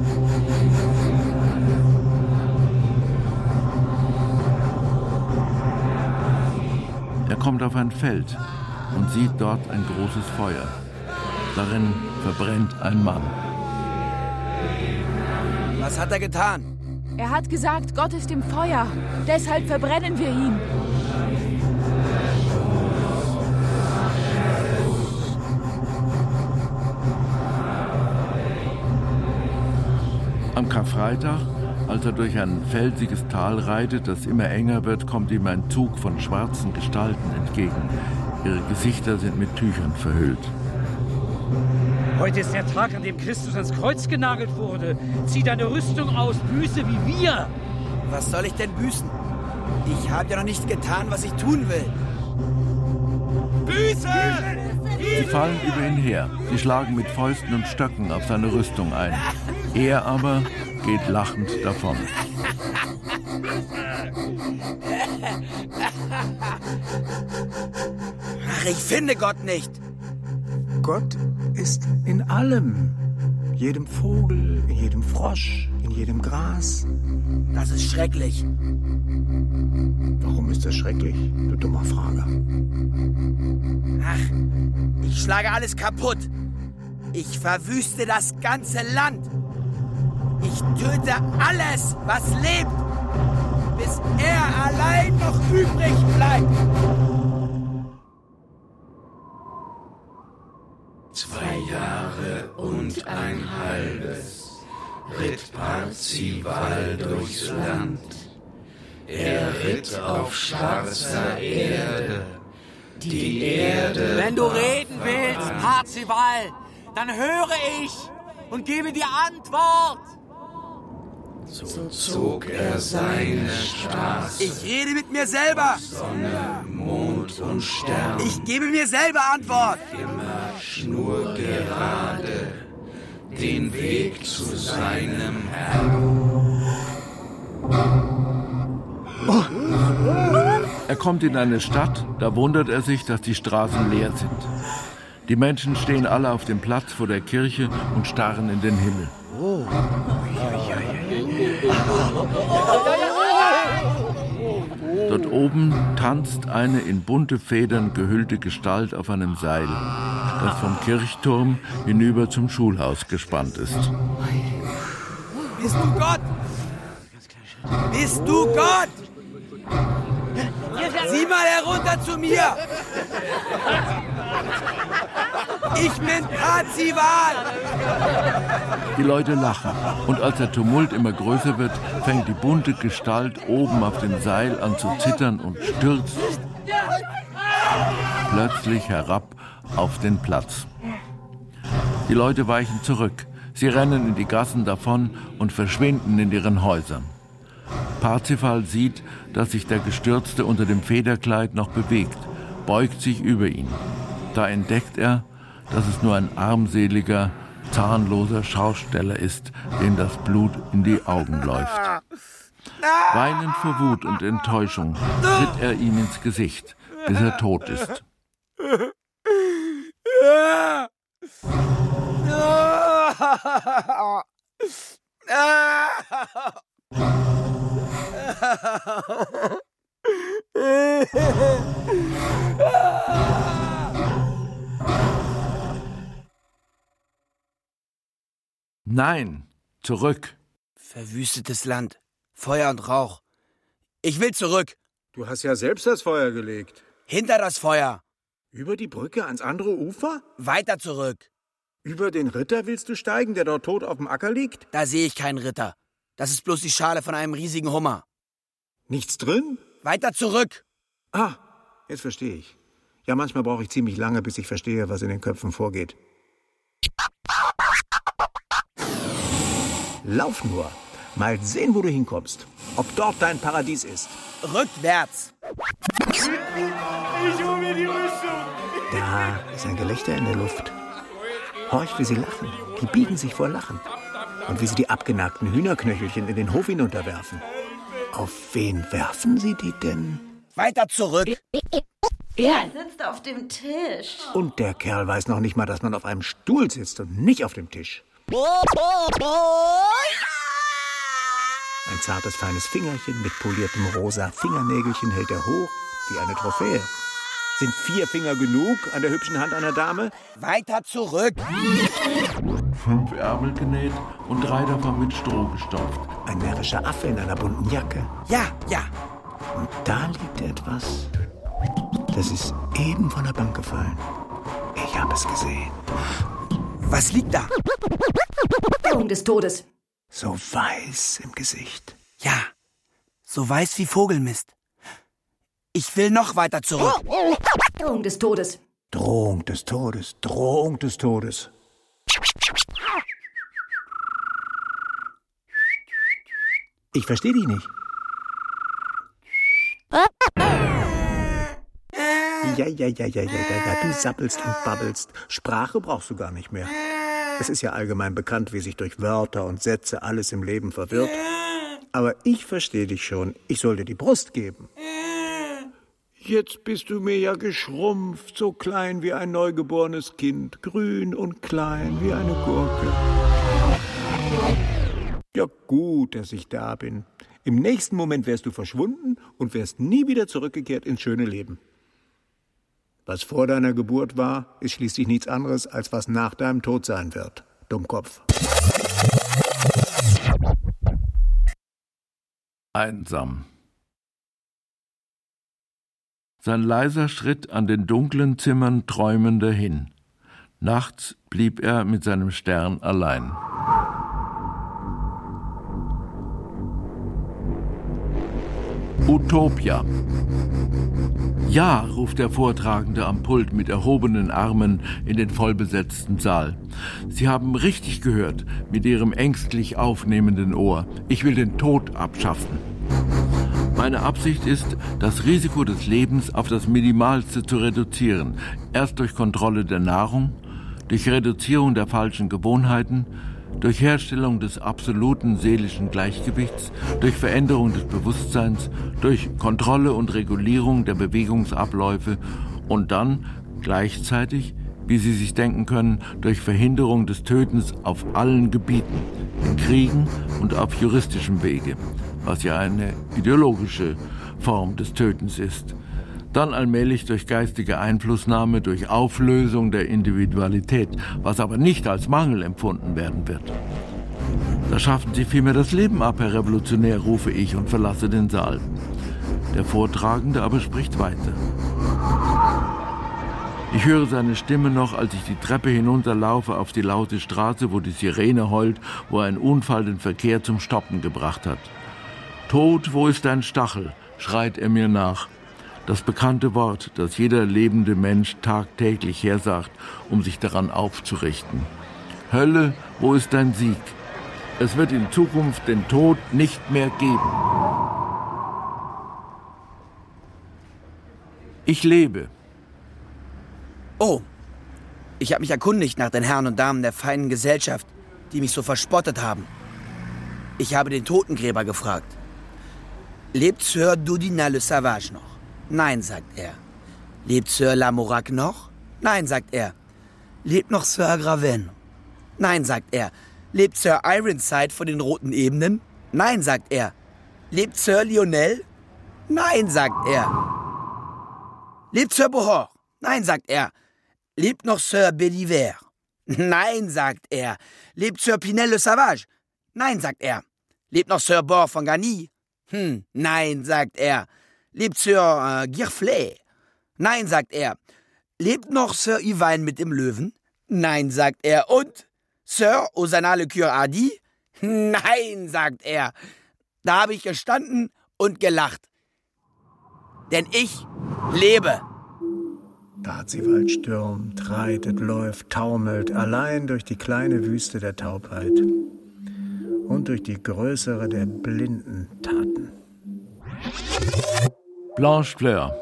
Er kommt auf ein Feld und sieht dort ein großes Feuer. Darin verbrennt ein Mann. Was hat er getan? Er hat gesagt, Gott ist im Feuer. Deshalb verbrennen wir ihn. Am Karfreitag, als er durch ein felsiges Tal reitet, das immer enger wird, kommt ihm ein Zug von schwarzen Gestalten entgegen. Ihre Gesichter sind mit Tüchern verhüllt. Heute ist der Tag, an dem Christus ans Kreuz genagelt wurde. Zieh deine Rüstung aus, büße wie wir. Was soll ich denn büßen? Ich habe ja noch nicht getan, was ich tun will. Büße! Sie fallen über ihn her. Sie schlagen mit Fäusten und Stöcken auf seine Rüstung ein. Er aber geht lachend davon. Ach, ich finde Gott nicht. Gott ist in allem. Jedem Vogel, in jedem Frosch, in jedem Gras. Das ist schrecklich. Warum ist das schrecklich, du dummer Frager? Ach, ich schlage alles kaputt. Ich verwüste das ganze Land. Ich töte alles, was lebt, bis er allein noch übrig bleibt. Zwei Jahre und ein halbes ritt Parzival durchs Land. Er ritt auf schwarzer Erde, die Erde. Wenn du reden willst, Parzival, dann höre ich und gebe dir Antwort. So zog er seine Straße. Ich rede mit mir selber. Sonne, Mond und Stern. Ich gebe mir selber Antwort. Immer schnurgerade den Weg zu seinem Herrn. Er kommt in eine Stadt, da wundert er sich, dass die Straßen leer sind. Die Menschen stehen alle auf dem Platz vor der Kirche und starren in den Himmel. Oh. Dort oben tanzt eine in bunte Federn gehüllte Gestalt auf einem Seil, das vom Kirchturm hinüber zum Schulhaus gespannt ist. Bist du Gott? Bist du Gott? Sieh mal herunter zu mir! Ich bin Parzival! Die Leute lachen und als der Tumult immer größer wird, fängt die bunte Gestalt oben auf dem Seil an zu zittern und stürzt plötzlich herab auf den Platz. Die Leute weichen zurück, sie rennen in die Gassen davon und verschwinden in ihren Häusern. Parzival sieht, dass sich der Gestürzte unter dem Federkleid noch bewegt, beugt sich über ihn. Da entdeckt er, dass es nur ein armseliger, zahnloser Schausteller ist, dem das Blut in die Augen läuft. Weinend vor Wut und Enttäuschung tritt er ihm ins Gesicht, bis er tot ist. Nein, zurück. Verwüstetes Land, Feuer und Rauch. Ich will zurück. Du hast ja selbst das Feuer gelegt. Hinter das Feuer. Über die Brücke ans andere Ufer? Weiter zurück. Über den Ritter willst du steigen, der dort tot auf dem Acker liegt? Da sehe ich keinen Ritter. Das ist bloß die Schale von einem riesigen Hummer. Nichts drin? Weiter zurück. Ah, jetzt verstehe ich. Ja, manchmal brauche ich ziemlich lange, bis ich verstehe, was in den Köpfen vorgeht. Lauf nur. Mal sehen, wo du hinkommst. Ob dort dein Paradies ist. Rückwärts. Ich hole mir die Rüstung. Da ist ein Gelächter in der Luft. Horch, wie sie lachen. Die biegen sich vor Lachen. Und wie sie die abgenagten Hühnerknöchelchen in den Hof hinunterwerfen. Auf wen werfen sie die denn? Weiter zurück. Er sitzt auf dem Tisch. Und der Kerl weiß noch nicht mal, dass man auf einem Stuhl sitzt und nicht auf dem Tisch. Ein zartes, feines Fingerchen mit poliertem rosa Fingernägelchen hält er hoch wie eine Trophäe. Sind vier Finger genug an der hübschen Hand einer Dame? Weiter zurück. Fünf Ärmel genäht und drei davon mit Stroh gestopft. Ein närrischer Affe in einer bunten Jacke. Ja, ja. Und da liegt etwas. Das ist eben von der Bank gefallen. Ich habe es gesehen. Was liegt da? Daumen des Todes. So weiß im Gesicht. Ja, so weiß wie Vogelmist. Ich will noch weiter zurück. Drohung des Todes. Drohung des Todes. Drohung des Todes. Ich verstehe dich nicht. Ja, ja, ja, ja, ja, ja, ja, du sappelst und babbelst. Sprache brauchst du gar nicht mehr. Es ist ja allgemein bekannt, wie sich durch Wörter und Sätze alles im Leben verwirrt. Aber ich verstehe dich schon. Ich soll dir die Brust geben. Jetzt bist du mir ja geschrumpft, so klein wie ein neugeborenes Kind, grün und klein wie eine Gurke. Ja gut, dass ich da bin. Im nächsten Moment wärst du verschwunden und wärst nie wieder zurückgekehrt ins schöne Leben. Was vor deiner Geburt war, ist schließlich nichts anderes, als was nach deinem Tod sein wird. Dummkopf. Einsam. Sein leiser Schritt an den dunklen Zimmern träumender hin. Nachts blieb er mit seinem Stern allein. Utopia. Ja, ruft der Vortragende am Pult mit erhobenen Armen in den vollbesetzten Saal. Sie haben richtig gehört, mit Ihrem ängstlich aufnehmenden Ohr. Ich will den Tod abschaffen. Meine Absicht ist, das Risiko des Lebens auf das Minimalste zu reduzieren. Erst durch Kontrolle der Nahrung, durch Reduzierung der falschen Gewohnheiten, durch Herstellung des absoluten seelischen Gleichgewichts, durch Veränderung des Bewusstseins, durch Kontrolle und Regulierung der Bewegungsabläufe und dann gleichzeitig, wie Sie sich denken können, durch Verhinderung des Tötens auf allen Gebieten, in Kriegen und auf juristischem Wege, was ja eine ideologische Form des Tötens ist. Dann allmählich durch geistige Einflussnahme, durch Auflösung der Individualität, was aber nicht als Mangel empfunden werden wird. Da schaffen Sie vielmehr das Leben ab, Herr Revolutionär, rufe ich und verlasse den Saal. Der Vortragende aber spricht weiter. Ich höre seine Stimme noch, als ich die Treppe hinunterlaufe auf die laute Straße, wo die Sirene heult, wo ein Unfall den Verkehr zum Stoppen gebracht hat. Tod, wo ist dein Stachel? Schreit er mir nach. Das bekannte Wort, das jeder lebende Mensch tagtäglich hersagt, um sich daran aufzurichten. Hölle, wo ist dein Sieg? Es wird in Zukunft den Tod nicht mehr geben. Ich lebe. Oh, ich habe mich erkundigt nach den Herren und Damen der feinen Gesellschaft, die mich so verspottet haben. Ich habe den Totengräber gefragt. Lebt Sir Dudina le Savage noch? Nein, sagt er. Lebt Sir Lamourac noch? Nein, sagt er. Lebt noch Sir Agraven? Nein, sagt er. Lebt Sir Ironside von den Roten Ebenen? Nein, sagt er. Lebt Sir Lionel? Nein, sagt er. Lebt Sir Bohor? Nein, sagt er. Lebt noch Sir Beliver? Nein, sagt er. Lebt Sir Pinel le Savage? Nein, sagt er. Lebt noch Sir Bord von Gagny? Hm, nein, sagt er. Lebt Sir äh, Girflet? Nein, sagt er. Lebt noch Sir Ivain mit dem Löwen? Nein, sagt er. Und Sir Osana le Cure Hardy? Nein, sagt er. Da habe ich gestanden und gelacht. Denn ich lebe. Parzival stürmt, reitet, läuft, taumelt, allein durch die kleine Wüste der Taubheit. Und und durch die größere der blinden Taten. Blanche Fleur.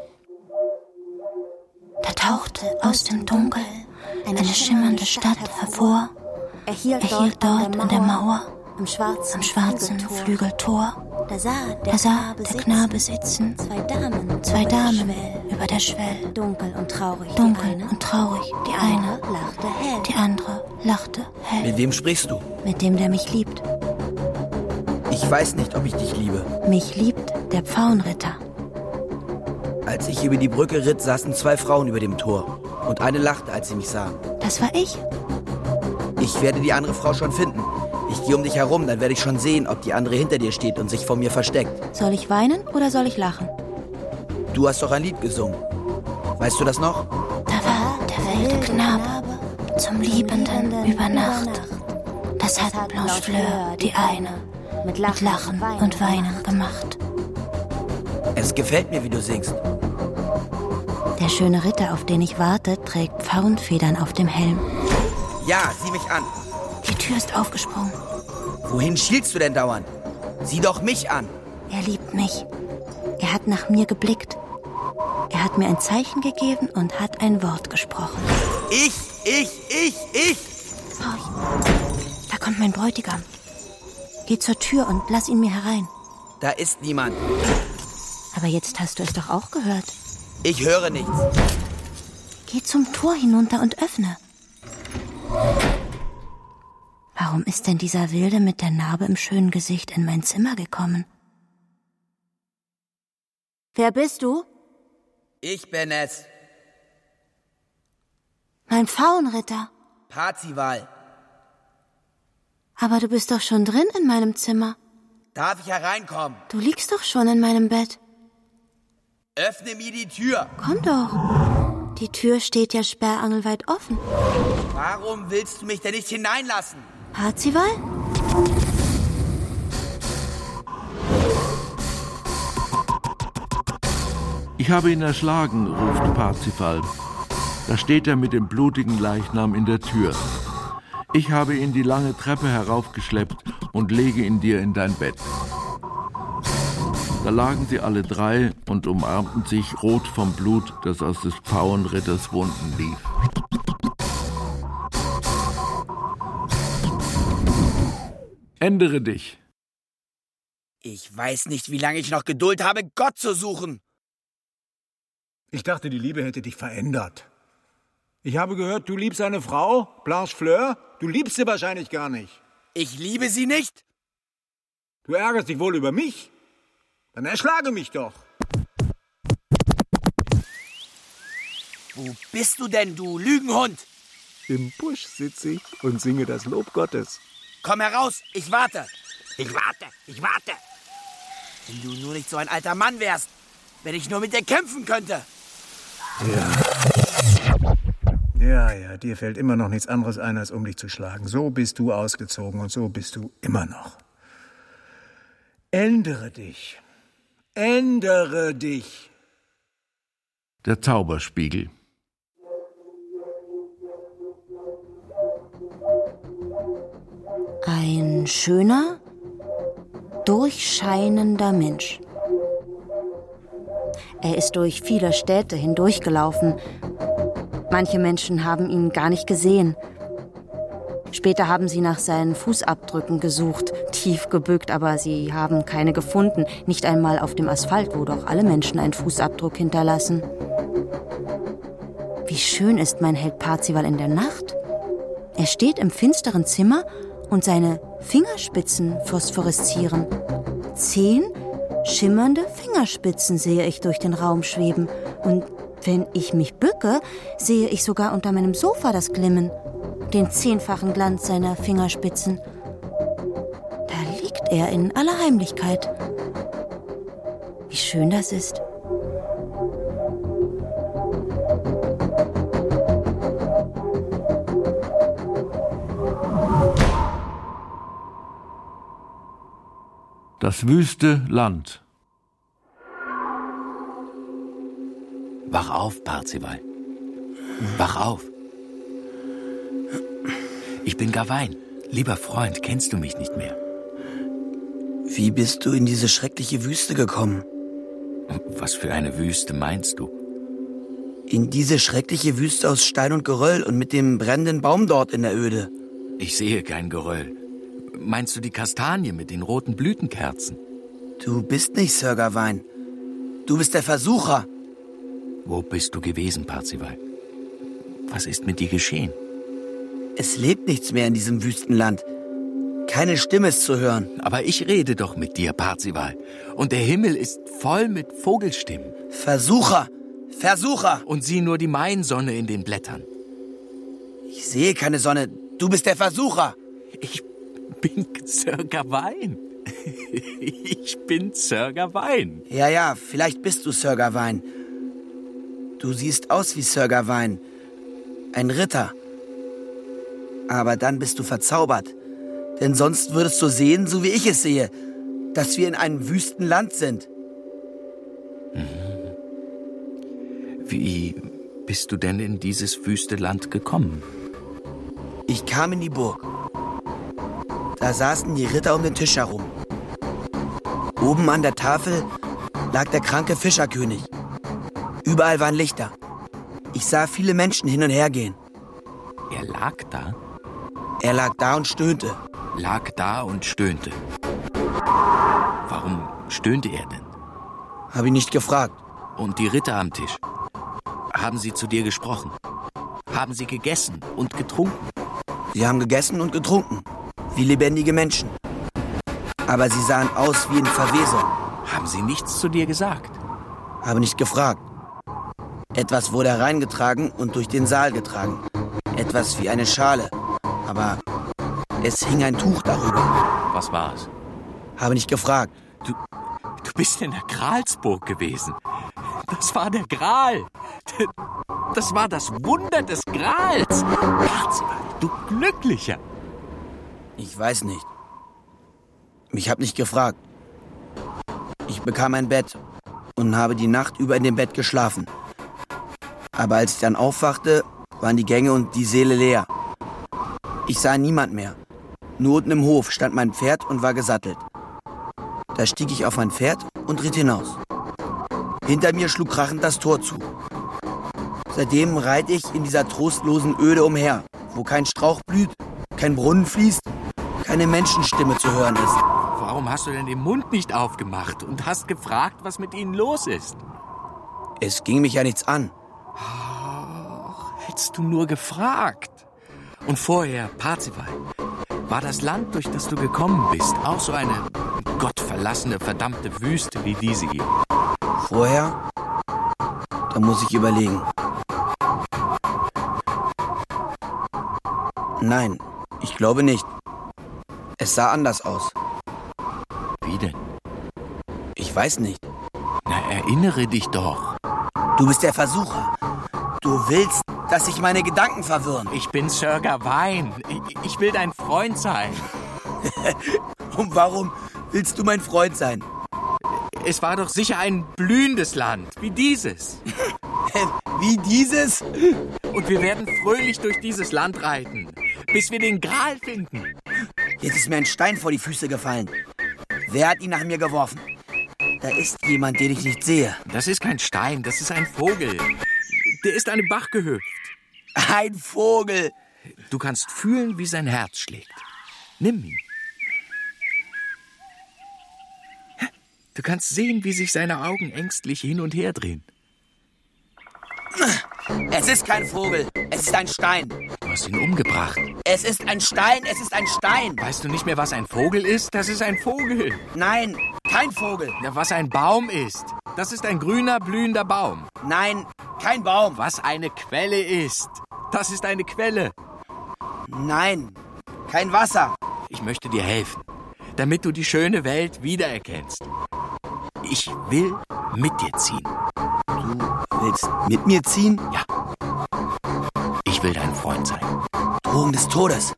Da tauchte aus dem Dunkel eine schimmernde Stadt hervor. Er hielt dort an der Mauer, am schwarzen Flügeltor. Da sah der, da sah Knabe, der Knabe sitzen, zwei Damen, zwei Damen über der Schwell, dunkel und traurig, dunkel die eine, und traurig, die eine lachte hell, die andere lachte hell. Mit wem sprichst du? Mit dem, der mich liebt. Ich weiß nicht, ob ich dich liebe. Mich liebt der Pfauenritter. Als ich über die Brücke ritt, saßen zwei Frauen über dem Tor. Und eine lachte, als sie mich sah. Das war ich. Ich werde die andere Frau schon finden. Ich gehe um dich herum, dann werde ich schon sehen, ob die andere hinter dir steht und sich vor mir versteckt. Soll ich weinen oder soll ich lachen? Du hast doch ein Lied gesungen. Weißt du das noch? Da war der wilde Knabe zum Liebenden über Nacht. Das hat Blanche Fleur, die eine, mit Lachen und Weinen gemacht. Es gefällt mir, wie du singst. Der schöne Ritter, auf den ich warte, trägt Pfauenfedern auf dem Helm. Ja, sieh mich an. Die Tür ist aufgesprungen. Wohin schielst du denn dauernd? Sieh doch mich an. Er liebt mich. Er hat nach mir geblickt. Er hat mir ein Zeichen gegeben und hat ein Wort gesprochen. Ich, ich, ich, ich. Oh, da kommt mein Bräutigam. Geh zur Tür und lass ihn mir herein. Da ist niemand. Aber jetzt hast du es doch auch gehört. Ich höre nichts. Geh zum Tor hinunter und öffne. Warum ist denn dieser Wilde mit der Narbe im schönen Gesicht in mein Zimmer gekommen? Wer bist du? Ich bin es. Mein Pfauenritter. Parzival. Aber du bist doch schon drin in meinem Zimmer. Darf ich hereinkommen? Du liegst doch schon in meinem Bett. Öffne mir die Tür. Komm doch. Die Tür steht ja sperrangelweit offen. Warum willst du mich denn nicht hineinlassen? Parzival? Ich habe ihn erschlagen, ruft Parzival. Da steht er mit dem blutigen Leichnam in der Tür. Ich habe ihn die lange Treppe heraufgeschleppt und lege ihn dir in dein Bett. Da lagen sie alle drei und umarmten sich, rot vom Blut, das aus des Pfauenritters Wunden lief. Ändere dich. Ich weiß nicht, wie lange ich noch Geduld habe, Gott zu suchen. Ich dachte, die Liebe hätte dich verändert. Ich habe gehört, du liebst eine Frau, Blanche Fleur. Du liebst sie wahrscheinlich gar nicht. Ich liebe sie nicht? Du ärgerst dich wohl über mich? Dann erschlage mich doch. Wo bist du denn, du Lügenhund? Im Busch sitze ich und singe das Lob Gottes. Komm heraus, ich warte. Ich warte, ich warte. Wenn du nur nicht so ein alter Mann wärst, wenn ich nur mit dir kämpfen könnte. Ja. Ja, ja, dir fällt immer noch nichts anderes ein, als um dich zu schlagen. So bist du ausgezogen und so bist du immer noch. Ändere dich. Ändere dich. Der Zauberspiegel. Ein schöner, durchscheinender Mensch. Er ist durch viele Städte hindurchgelaufen. Manche Menschen haben ihn gar nicht gesehen. Später haben sie nach seinen Fußabdrücken gesucht, tief gebückt, aber sie haben keine gefunden. Nicht einmal auf dem Asphalt, wo doch alle Menschen einen Fußabdruck hinterlassen. Wie schön ist mein Held Parzival in der Nacht. Er steht im finsteren Zimmer und seine Fingerspitzen phosphoreszieren. Zehn schimmernde Fingerspitzen sehe ich durch den Raum schweben. Und wenn ich mich bücke, sehe ich sogar unter meinem Sofa das Glimmen, den zehnfachen Glanz seiner Fingerspitzen. Da liegt er in aller Heimlichkeit. Wie schön das ist. Das wüste Land. Wach auf, Parzival. Wach auf. Ich bin Gawain. Lieber Freund, kennst du mich nicht mehr? Wie bist du in diese schreckliche Wüste gekommen? Was für eine Wüste meinst du? In diese schreckliche Wüste aus Stein und Geröll und mit dem brennenden Baum dort in der Öde. Ich sehe kein Geröll. Meinst du die Kastanie mit den roten Blütenkerzen? Du bist nicht Sir Gawain. Du bist der Versucher. Wo bist du gewesen, Parzival? Was ist mit dir geschehen? Es lebt nichts mehr in diesem Wüstenland. Keine Stimme ist zu hören. Aber ich rede doch mit dir, Parzival. Und der Himmel ist voll mit Vogelstimmen. Versucher! Versucher! Und sieh nur die Mainsonne in den Blättern. Ich sehe keine Sonne. Du bist der Versucher. Ich bin Sir Gawain. Ich bin Sir Gawain. Ja, ja, vielleicht bist du Sir Gawain. Du siehst aus wie Sir Gawain. Ein Ritter. Aber dann bist du verzaubert. Denn sonst würdest du sehen, so wie ich es sehe, dass wir in einem Wüstenland sind. Wie bist du denn in dieses wüste Land gekommen? Ich kam in die Burg. Da saßen die Ritter um den Tisch herum. Oben an der Tafel lag der kranke Fischerkönig. Überall waren Lichter. Ich sah viele Menschen hin und her gehen. Er lag da? Er lag da und stöhnte. Lag da und stöhnte. Warum stöhnte er denn? Hab ihn nicht gefragt. Und die Ritter am Tisch? Haben sie zu dir gesprochen? Haben sie gegessen und getrunken? Sie haben gegessen und getrunken, wie lebendige Menschen. Aber sie sahen aus wie in Verwesung. Haben sie nichts zu dir gesagt? Habe nicht gefragt. Etwas wurde hereingetragen und durch den Saal getragen. Etwas wie eine Schale. Aber es hing ein Tuch darüber. Was war es? Habe nicht gefragt. Du, du bist in der Gralsburg gewesen. Das war der Gral. Das war das Wunder des Grals. Du Glücklicher. Ich weiß nicht. Ich habe nicht gefragt. Ich bekam ein Bett und habe die Nacht über in dem Bett geschlafen. Aber als ich dann aufwachte, waren die Gänge und die Säle leer. Ich sah niemand mehr. Nur unten im Hof stand mein Pferd und war gesattelt. Da stieg ich auf mein Pferd und ritt hinaus. Hinter mir schlug krachend das Tor zu. Seitdem reite ich in dieser trostlosen Öde umher, wo kein Strauch blüht, kein Brunnen fließt, keine Menschenstimme zu hören ist. Warum hast du denn den Mund nicht aufgemacht und hast gefragt, was mit ihnen los ist? Es ging mich ja nichts an. Ach, hättest du nur gefragt. Und vorher, Parzival, war das Land, durch das du gekommen bist, auch so eine gottverlassene, verdammte Wüste wie diese hier? Vorher? Da muss ich überlegen. Nein, ich glaube nicht. Es sah anders aus. Wie denn? Ich weiß nicht. Na, erinnere dich doch. Du bist der Versucher. Du willst, dass sich meine Gedanken verwirren. Ich bin Sir Gawain. Ich, ich will dein Freund sein. Und warum willst du mein Freund sein? Es war doch sicher ein blühendes Land, wie dieses. Wie dieses? Und wir werden fröhlich durch dieses Land reiten, bis wir den Gral finden. Jetzt ist mir ein Stein vor die Füße gefallen. Wer hat ihn nach mir geworfen? Da ist jemand, den ich nicht sehe. Das ist kein Stein, das ist ein Vogel. Der ist an den Bach gehüpft. Ein Vogel! Du kannst fühlen, wie sein Herz schlägt. Nimm ihn. Du kannst sehen, wie sich seine Augen ängstlich hin und her drehen. Es ist kein Vogel, es ist ein Stein. Du hast ihn umgebracht. Es ist ein Stein, es ist ein Stein. Weißt du nicht mehr, was ein Vogel ist? Das ist ein Vogel. Nein, kein Vogel. Na, was ein Baum ist, das ist ein grüner, blühender Baum. Nein, kein Baum. Was eine Quelle ist, das ist eine Quelle. Nein, kein Wasser. Ich möchte dir helfen, damit du die schöne Welt wiedererkennst. Ich will mit dir ziehen. Du willst mit mir ziehen? Ja. Ich will dein Freund sein. Drohung des Todes.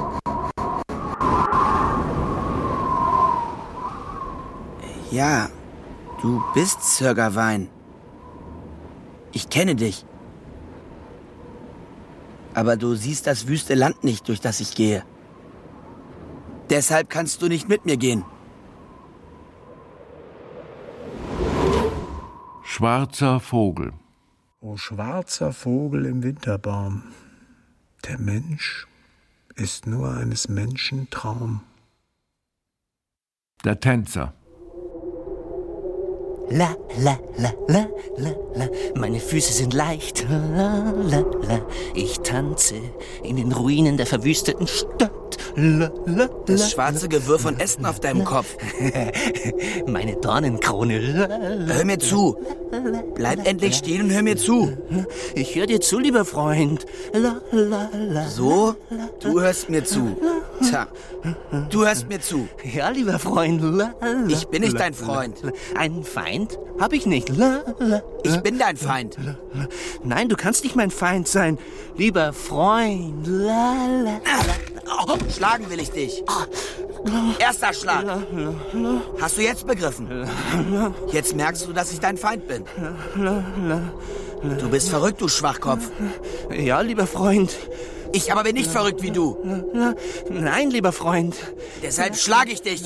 Ja, du bist Sir Gawain. Ich kenne dich. Aber du siehst das wüste Land nicht, durch das ich gehe. Deshalb kannst du nicht mit mir gehen. Schwarzer Vogel. O schwarzer Vogel im Winterbaum, der Mensch ist nur eines Menschen Traum. Der Tänzer. La, la, la, la, la, la, meine Füße sind leicht. La, la, la, ich tanze in den Ruinen der verwüsteten Stadt. La, la, das schwarze Gewirr von Ästen auf deinem Kopf. Meine Dornenkrone. La, la, hör mir zu. Bleib endlich stehen und hör mir zu. Ich höre dir zu, lieber Freund. La, la, la, so? Du hörst mir zu. Tja, du hörst mir zu. Ja, lieber Freund. La, la, ich bin nicht dein Freund. Ein Feind? Hab ich nicht. La, la, ich bin dein Feind. La, la. Nein, du kannst nicht mein Feind sein. Lieber Freund. La, la, la. Oh, schlagen will ich dich. Erster Schlag. Hast du jetzt begriffen? Jetzt merkst du, dass ich dein Feind bin. Du bist verrückt, du Schwachkopf. Ja, lieber Freund. Ich aber bin nicht verrückt wie du. Nein, lieber Freund. Deshalb schlage ich dich.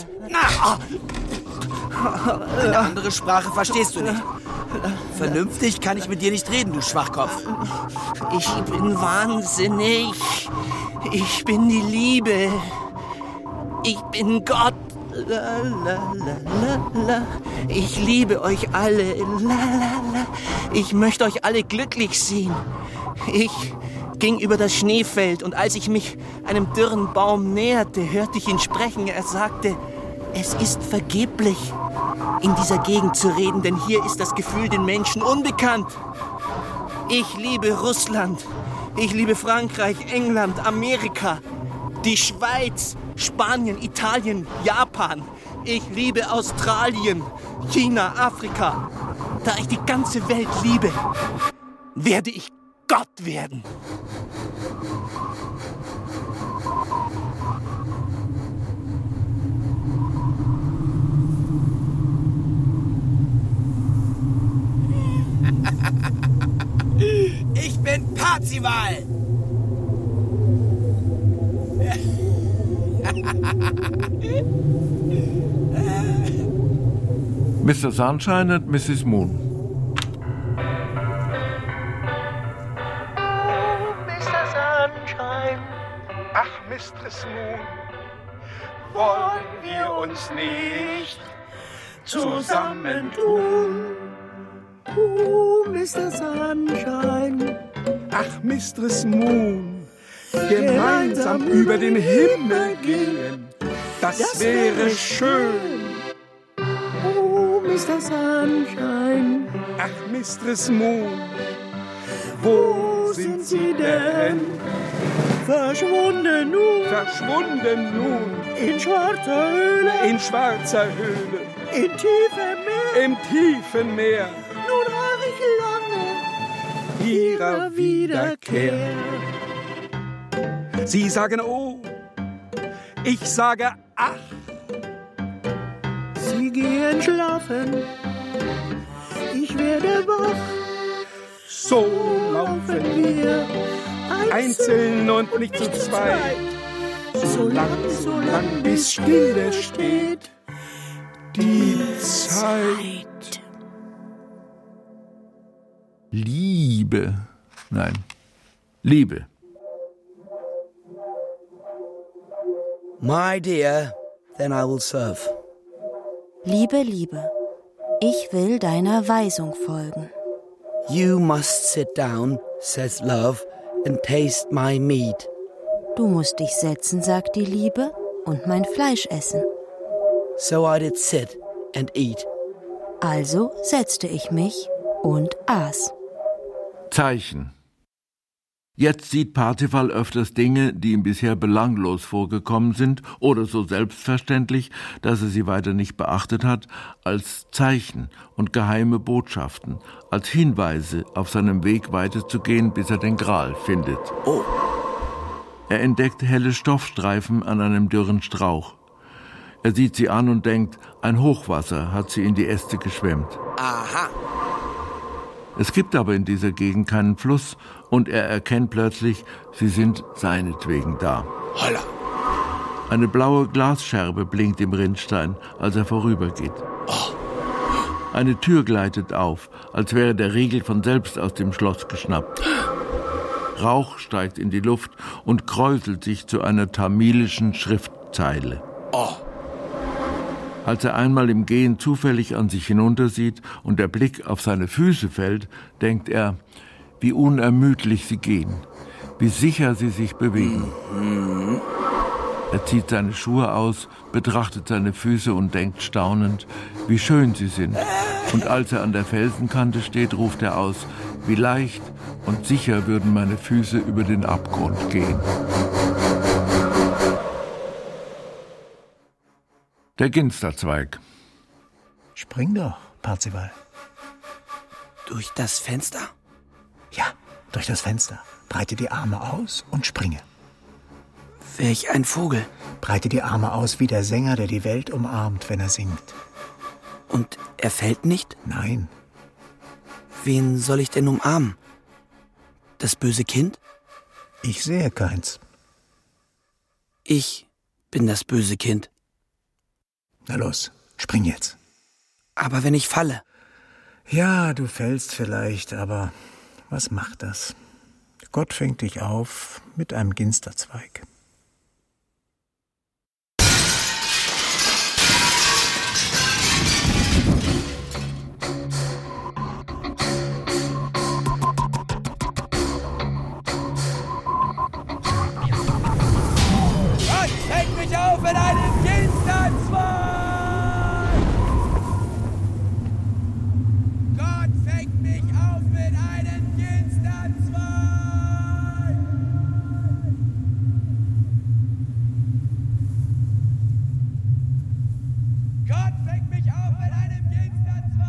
Eine andere Sprache verstehst du nicht. Vernünftig kann ich mit dir nicht reden, du Schwachkopf. Ich bin wahnsinnig. Ich bin die Liebe. Ich bin Gott. La, la, la, la, la. Ich liebe euch alle. La, la, la. Ich möchte euch alle glücklich sehen. Ich ging über das Schneefeld und als ich mich einem dürren Baum näherte, hörte ich ihn sprechen. Er sagte, es ist vergeblich, in dieser Gegend zu reden, denn hier ist das Gefühl den Menschen unbekannt. Ich liebe Russland. Ich liebe Frankreich, England, Amerika, die Schweiz, Spanien, Italien, Japan. Ich liebe Australien, China, Afrika. Da ich die ganze Welt liebe, werde ich Gott werden. Ich bin Parzival. Mister Sunshine und Missus Moon. Oh, Mister Sunshine, ach, Mistress Moon, wollen wir uns nicht zusammentun? Oh, Mister Sunshine, ach, Mistress Moon, gemeinsam über den Himmel gehen, das, das wäre schön. Oh, Mister Sunshine, ach, Mistress Moon, wo sind Sie denn? Verschwunden nun, verschwunden nun, in schwarzer Höhle, in schwarzer Höhle, in tiefem Meer, im tiefen Meer. Nun harre ich lange ihrer Wiederkehr. Sie sagen oh, ich sage ach. Sie gehen schlafen, ich werde wach. So laufen wir, einzeln und nicht zu zweit. So lang, so lang, bis Stille steht die Zeit. Liebe. Nein, Liebe. My dear, then I will serve. Liebe, Liebe, ich will deiner Weisung folgen. You must sit down, says love, and taste my meat. Du musst dich setzen, sagt die Liebe, und mein Fleisch essen. So I did sit and eat. Also setzte ich mich und aß. Zeichen. Jetzt sieht Parzival öfters Dinge, die ihm bisher belanglos vorgekommen sind oder so selbstverständlich, dass er sie weiter nicht beachtet hat, als Zeichen und geheime Botschaften, als Hinweise, auf seinem Weg weiterzugehen, bis er den Gral findet. Oh. Er entdeckt helle Stoffstreifen an einem dürren Strauch. Er sieht sie an und denkt, ein Hochwasser hat sie in die Äste geschwemmt. Aha. Es gibt aber in dieser Gegend keinen Fluss und er erkennt plötzlich, sie sind seinetwegen da. Holla. Eine blaue Glasscherbe blinkt im Rinnstein, als er vorübergeht. Oh. Eine Tür gleitet auf, als wäre der Riegel von selbst aus dem Schloss geschnappt. Rauch steigt in die Luft und kräuselt sich zu einer tamilischen Schriftzeile. Oh. Als er einmal im Gehen zufällig an sich hinuntersieht und der Blick auf seine Füße fällt, denkt er, wie unermüdlich sie gehen, wie sicher sie sich bewegen. Mhm. Er zieht seine Schuhe aus, betrachtet seine Füße und denkt staunend, wie schön sie sind. Und als er an der Felsenkante steht, ruft er aus, wie leicht und sicher würden meine Füße über den Abgrund gehen. Der Ginsterzweig. Spring doch, Parzival. Durch das Fenster? Ja, durch das Fenster. Breite die Arme aus und springe. Welch ein Vogel. Breite die Arme aus wie der Sänger, der die Welt umarmt, wenn er singt. Und er fällt nicht? Nein. Wen soll ich denn umarmen? Das böse Kind? Ich sehe keins. Ich bin das böse Kind. Na los, spring jetzt. Aber wenn ich falle? Ja, du fällst vielleicht, aber was macht das? Gott fängt dich auf mit einem Ginsterzweig. Gott fängt mich auf mit einem Ginsterzweig! Gott fängt mich auf mit einem Ginsterzweig! Gott fängt mich auf mit einem Ginsterzweig!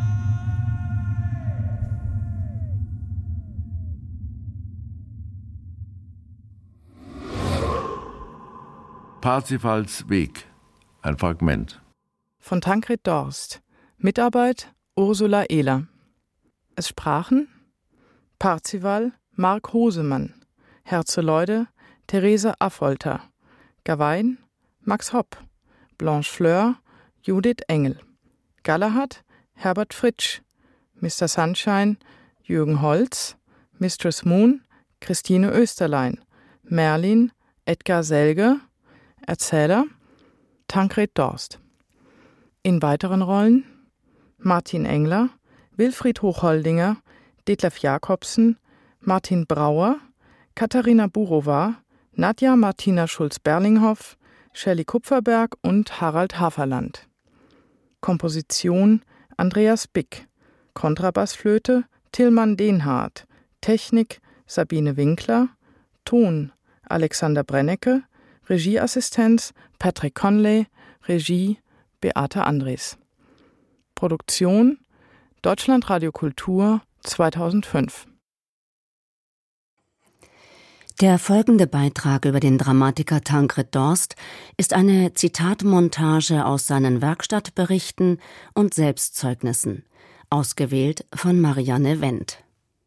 Parzifals Weg. Ein Fragment. Von Tancred Dorst. Mitarbeit Ursula Ehler. Es sprachen Parzival Mark Hosemann, Herzeleude Therese Affolter, Gawain Max Hopp, Blanche Fleur Judith Engel, Galahad Herbert Fritsch, Mister Sunshine Jürgen Holz, Mistress Moon Christine Österlein, Merlin Edgar Selge, Erzähler Tancred Dorst. In weiteren Rollen Martin Engler, Wilfried Hochholdinger, Detlef Jakobsen, Martin Brauer, Katharina Burowa, Nadja Martina Schulz-Berlinghoff, Shelley Kupferberg und Harald Haferland. Komposition Andreas Bick, Kontrabassflöte Tillmann Denhardt, Technik Sabine Winkler, Ton Alexander Brennecke, Regieassistenz Patrick Conley, Regie Beate Andres. Produktion Deutschlandradio Kultur zweitausendfünf. Der folgende Beitrag über den Dramatiker Tancred Dorst ist eine Zitatmontage aus seinen Werkstattberichten und Selbstzeugnissen, ausgewählt von Marianne Wendt.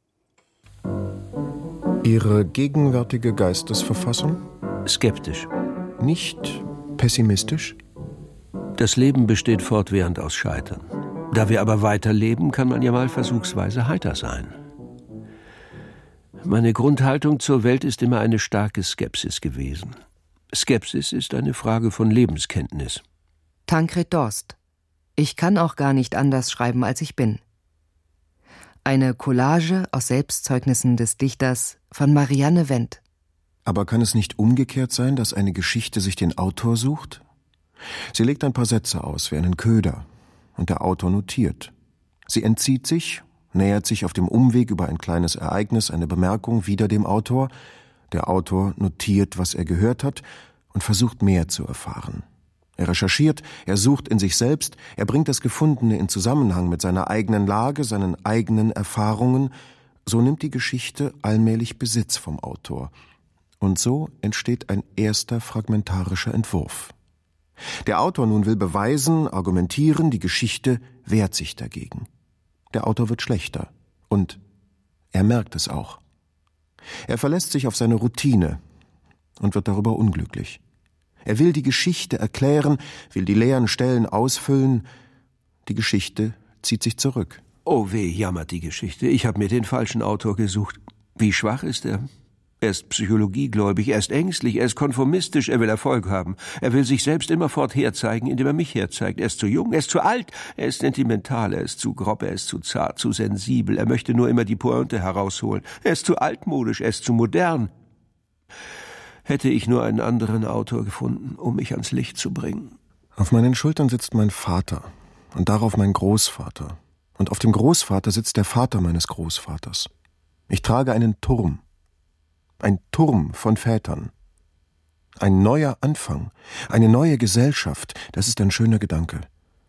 Ihre gegenwärtige Geistesverfassung? Skeptisch. Nicht pessimistisch? Das Leben besteht fortwährend aus Scheitern. Da wir aber weiterleben, kann man ja mal versuchsweise heiter sein. Meine Grundhaltung zur Welt ist immer eine starke Skepsis gewesen. Skepsis ist eine Frage von Lebenskenntnis. Tancred Dorst. Ich kann auch gar nicht anders schreiben, als ich bin. Eine Collage aus Selbstzeugnissen des Dichters von Marianne Wendt. Aber kann es nicht umgekehrt sein, dass eine Geschichte sich den Autor sucht? Sie legt ein paar Sätze aus wie einen Köder, und der Autor notiert. Sie entzieht sich, nähert sich auf dem Umweg über ein kleines Ereignis, eine Bemerkung, wieder dem Autor. Der Autor notiert, was er gehört hat, und versucht mehr zu erfahren. Er recherchiert, er sucht in sich selbst, er bringt das Gefundene in Zusammenhang mit seiner eigenen Lage, seinen eigenen Erfahrungen. So nimmt die Geschichte allmählich Besitz vom Autor. Und so entsteht ein erster fragmentarischer Entwurf. Der Autor nun will beweisen, argumentieren, die Geschichte wehrt sich dagegen. Der Autor wird schlechter und er merkt es auch. Er verlässt sich auf seine Routine und wird darüber unglücklich. Er will die Geschichte erklären, will die leeren Stellen ausfüllen. Die Geschichte zieht sich zurück. Oh weh, jammert die Geschichte. Ich habe mir den falschen Autor gesucht. Wie schwach ist er? Er ist psychologiegläubig, er ist ängstlich, er ist konformistisch, er will Erfolg haben. Er will sich selbst immerfort herzeigen, indem er mich herzeigt. Er ist zu jung, er ist zu alt, er ist sentimental, er ist zu grob, er ist zu zart, zu sensibel. Er möchte nur immer die Pointe herausholen. Er ist zu altmodisch, er ist zu modern. Hätte ich nur einen anderen Autor gefunden, um mich ans Licht zu bringen. Auf meinen Schultern sitzt mein Vater und darauf mein Großvater. Und auf dem Großvater sitzt der Vater meines Großvaters. Ich trage einen Turm. Ein Turm von Vätern. Ein neuer Anfang, eine neue Gesellschaft, das ist ein schöner Gedanke.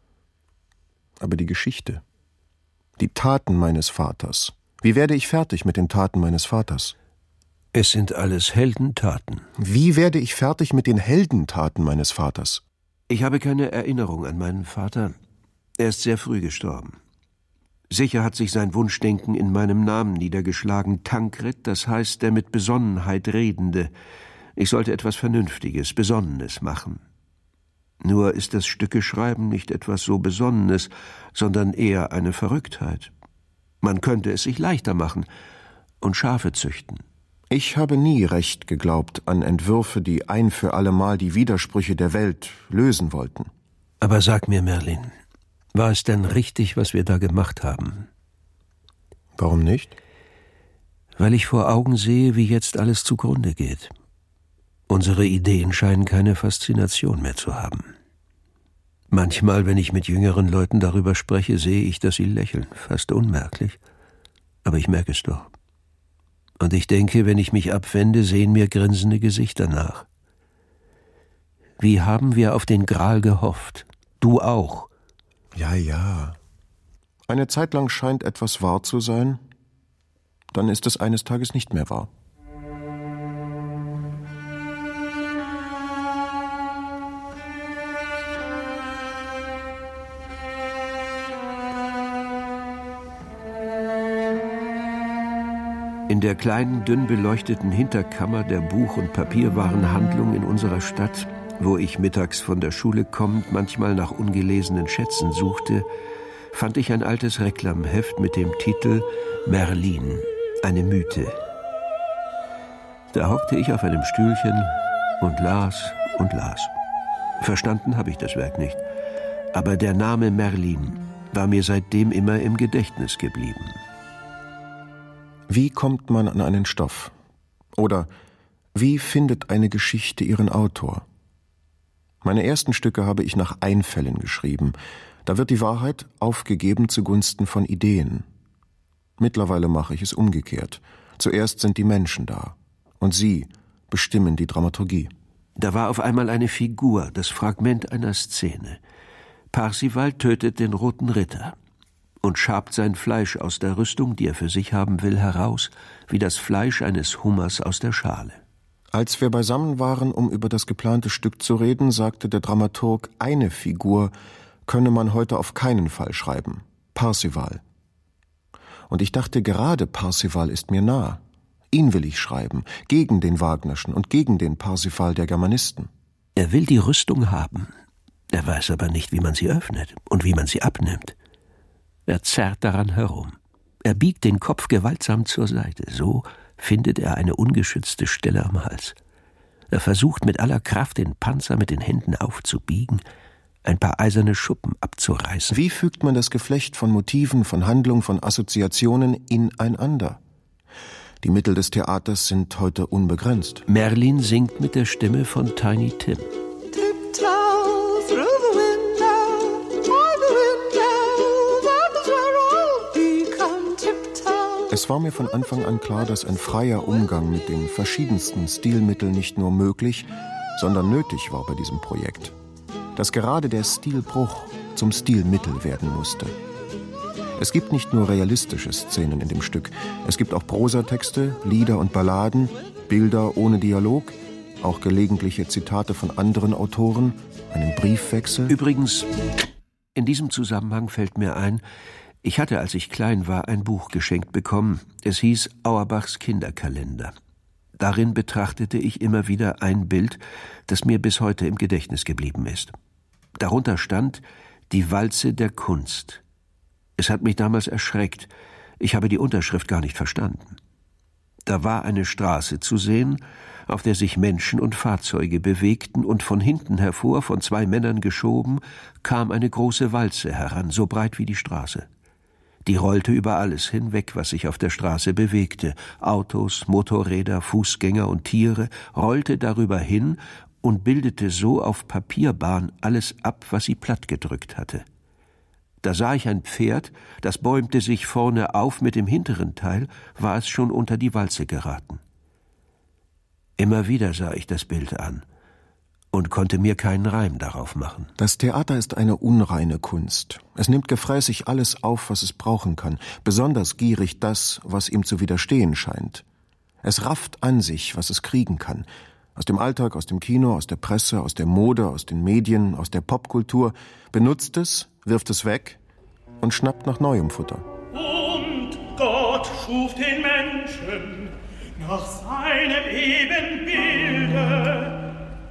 Aber die Geschichte, die Taten meines Vaters, wie werde ich fertig mit den Taten meines Vaters? Es sind alles Heldentaten. Wie werde ich fertig mit den Heldentaten meines Vaters? Ich habe keine Erinnerung an meinen Vater. Er ist sehr früh gestorben. Sicher hat sich sein Wunschdenken in meinem Namen niedergeschlagen. Tankred, das heißt der mit Besonnenheit Redende. Ich sollte etwas Vernünftiges, Besonnenes machen. Nur ist das Stückeschreiben nicht etwas so Besonnenes, sondern eher eine Verrücktheit. Man könnte es sich leichter machen und Schafe züchten. Ich habe nie recht geglaubt an Entwürfe, die ein für allemal die Widersprüche der Welt lösen wollten. Aber sag mir, Merlin, war es denn richtig, was wir da gemacht haben? Warum nicht? Weil ich vor Augen sehe, wie jetzt alles zugrunde geht. Unsere Ideen scheinen keine Faszination mehr zu haben. Manchmal, wenn ich mit jüngeren Leuten darüber spreche, sehe ich, dass sie lächeln, fast unmerklich. Aber ich merke es doch. Und ich denke, wenn ich mich abwende, sehen mir grinsende Gesichter nach. Wie haben wir auf den Gral gehofft? Du auch. Ja, ja. Eine Zeit lang scheint etwas wahr zu sein, dann ist es eines Tages nicht mehr wahr. In der kleinen, dünn beleuchteten Hinterkammer der Buch- und Papierwarenhandlung in unserer Stadt, wo ich mittags von der Schule kommend manchmal nach ungelesenen Schätzen suchte, fand ich ein altes Reklamheft mit dem Titel Merlin, eine Mythe. Da hockte ich auf einem Stühlchen und las und las. Verstanden habe ich das Werk nicht, aber der Name Merlin war mir seitdem immer im Gedächtnis geblieben. Wie kommt man an einen Stoff? Oder wie findet eine Geschichte ihren Autor? Meine ersten Stücke habe ich nach Einfällen geschrieben. Da wird die Wahrheit aufgegeben zugunsten von Ideen. Mittlerweile mache ich es umgekehrt. Zuerst sind die Menschen da. Und sie bestimmen die Dramaturgie. Da war auf einmal eine Figur, das Fragment einer Szene. Parzival tötet den Roten Ritter und schabt sein Fleisch aus der Rüstung, die er für sich haben will, heraus, wie das Fleisch eines Hummers aus der Schale. Als wir beisammen waren, um über das geplante Stück zu reden, sagte der Dramaturg, eine Figur könne man heute auf keinen Fall schreiben: Parzival. Und ich dachte, gerade Parzival ist mir nah. Ihn will ich schreiben, gegen den Wagnerschen und gegen den Parzival der Germanisten. Er will die Rüstung haben. Er weiß aber nicht, wie man sie öffnet und wie man sie abnimmt. Er zerrt daran herum. Er biegt den Kopf gewaltsam zur Seite. So findet er eine ungeschützte Stelle am Hals. Er versucht mit aller Kraft, den Panzer mit den Händen aufzubiegen, ein paar eiserne Schuppen abzureißen. Wie fügt man das Geflecht von Motiven, von Handlung, von Assoziationen ineinander? Die Mittel des Theaters sind heute unbegrenzt. Merlin singt mit der Stimme von Tiny Tim. Es war mir von Anfang an klar, dass ein freier Umgang mit den verschiedensten Stilmitteln nicht nur möglich, sondern nötig war bei diesem Projekt. Dass gerade der Stilbruch zum Stilmittel werden musste. Es gibt nicht nur realistische Szenen in dem Stück, es gibt auch Prosatexte, Lieder und Balladen, Bilder ohne Dialog, auch gelegentliche Zitate von anderen Autoren, einen Briefwechsel. Übrigens, in diesem Zusammenhang fällt mir ein, ich hatte, als ich klein war, ein Buch geschenkt bekommen. Es hieß Auerbachs Kinderkalender. Darin betrachtete ich immer wieder ein Bild, das mir bis heute im Gedächtnis geblieben ist. Darunter stand die Walze der Kunst. Es hat mich damals erschreckt. Ich habe die Unterschrift gar nicht verstanden. Da war eine Straße zu sehen, auf der sich Menschen und Fahrzeuge bewegten, und von hinten hervor, von zwei Männern geschoben, kam eine große Walze heran, so breit wie die Straße. Die rollte über alles hinweg, was sich auf der Straße bewegte. Autos, Motorräder, Fußgänger und Tiere, rollte darüber hin und bildete so auf Papierbahn alles ab, was sie plattgedrückt hatte. Da sah ich ein Pferd, das bäumte sich vorne auf, mit dem hinteren Teil war es schon unter die Walze geraten. Immer wieder sah ich das Bild an und konnte mir keinen Reim darauf machen. Das Theater ist eine unreine Kunst. Es nimmt gefräßig alles auf, was es brauchen kann, besonders gierig das, was ihm zu widerstehen scheint. Es rafft an sich, was es kriegen kann. Aus dem Alltag, aus dem Kino, aus der Presse, aus der Mode, aus den Medien, aus der Popkultur, benutzt es, wirft es weg und schnappt nach neuem Futter. Und Gott schuf den Menschen nach seinem Ebenbilde.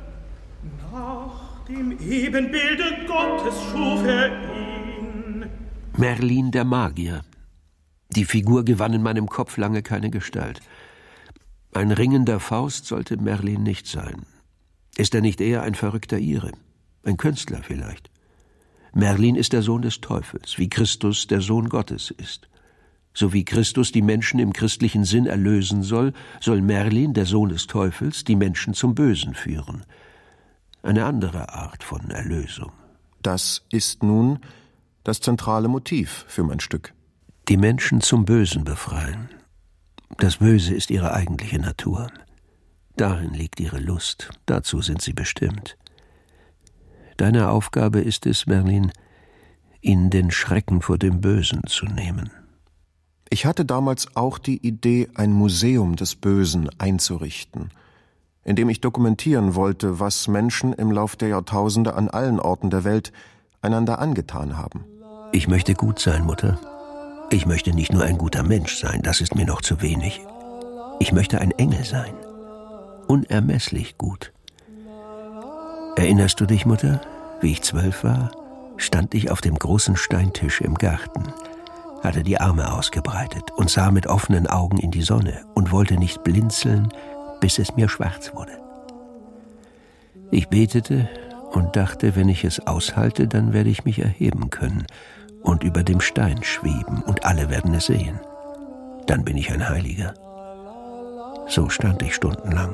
Nach dem Ebenbilde Gottes schuf er ihn. Merlin der Magier. Die Figur gewann in meinem Kopf lange keine Gestalt. Ein ringender Faust sollte Merlin nicht sein. Ist er nicht eher ein verrückter Ire? Ein Künstler vielleicht? Merlin ist der Sohn des Teufels, wie Christus der Sohn Gottes ist. So wie Christus die Menschen im christlichen Sinn erlösen soll, soll Merlin, der Sohn des Teufels, die Menschen zum Bösen führen. Eine andere Art von Erlösung. Das ist nun das zentrale Motiv für mein Stück. Die Menschen zum Bösen befreien. Das Böse ist ihre eigentliche Natur. Darin liegt ihre Lust, dazu sind sie bestimmt. Deine Aufgabe ist es, Merlin, ihnen den Schrecken vor dem Bösen zu nehmen. Ich hatte damals auch die Idee, ein Museum des Bösen einzurichten, in dem ich dokumentieren wollte, was Menschen im Lauf der Jahrtausende an allen Orten der Welt einander angetan haben. Ich möchte gut sein, Mutter. Ich möchte nicht nur ein guter Mensch sein, das ist mir noch zu wenig. Ich möchte ein Engel sein. Unermesslich gut. Erinnerst du dich, Mutter, wie ich zwölf war, stand ich auf dem großen Steintisch im Garten, hatte die Arme ausgebreitet und sah mit offenen Augen in die Sonne und wollte nicht blinzeln, bis es mir schwarz wurde. Ich betete und dachte, wenn ich es aushalte, dann werde ich mich erheben können und über dem Stein schweben und alle werden es sehen. Dann bin ich ein Heiliger. So stand ich stundenlang.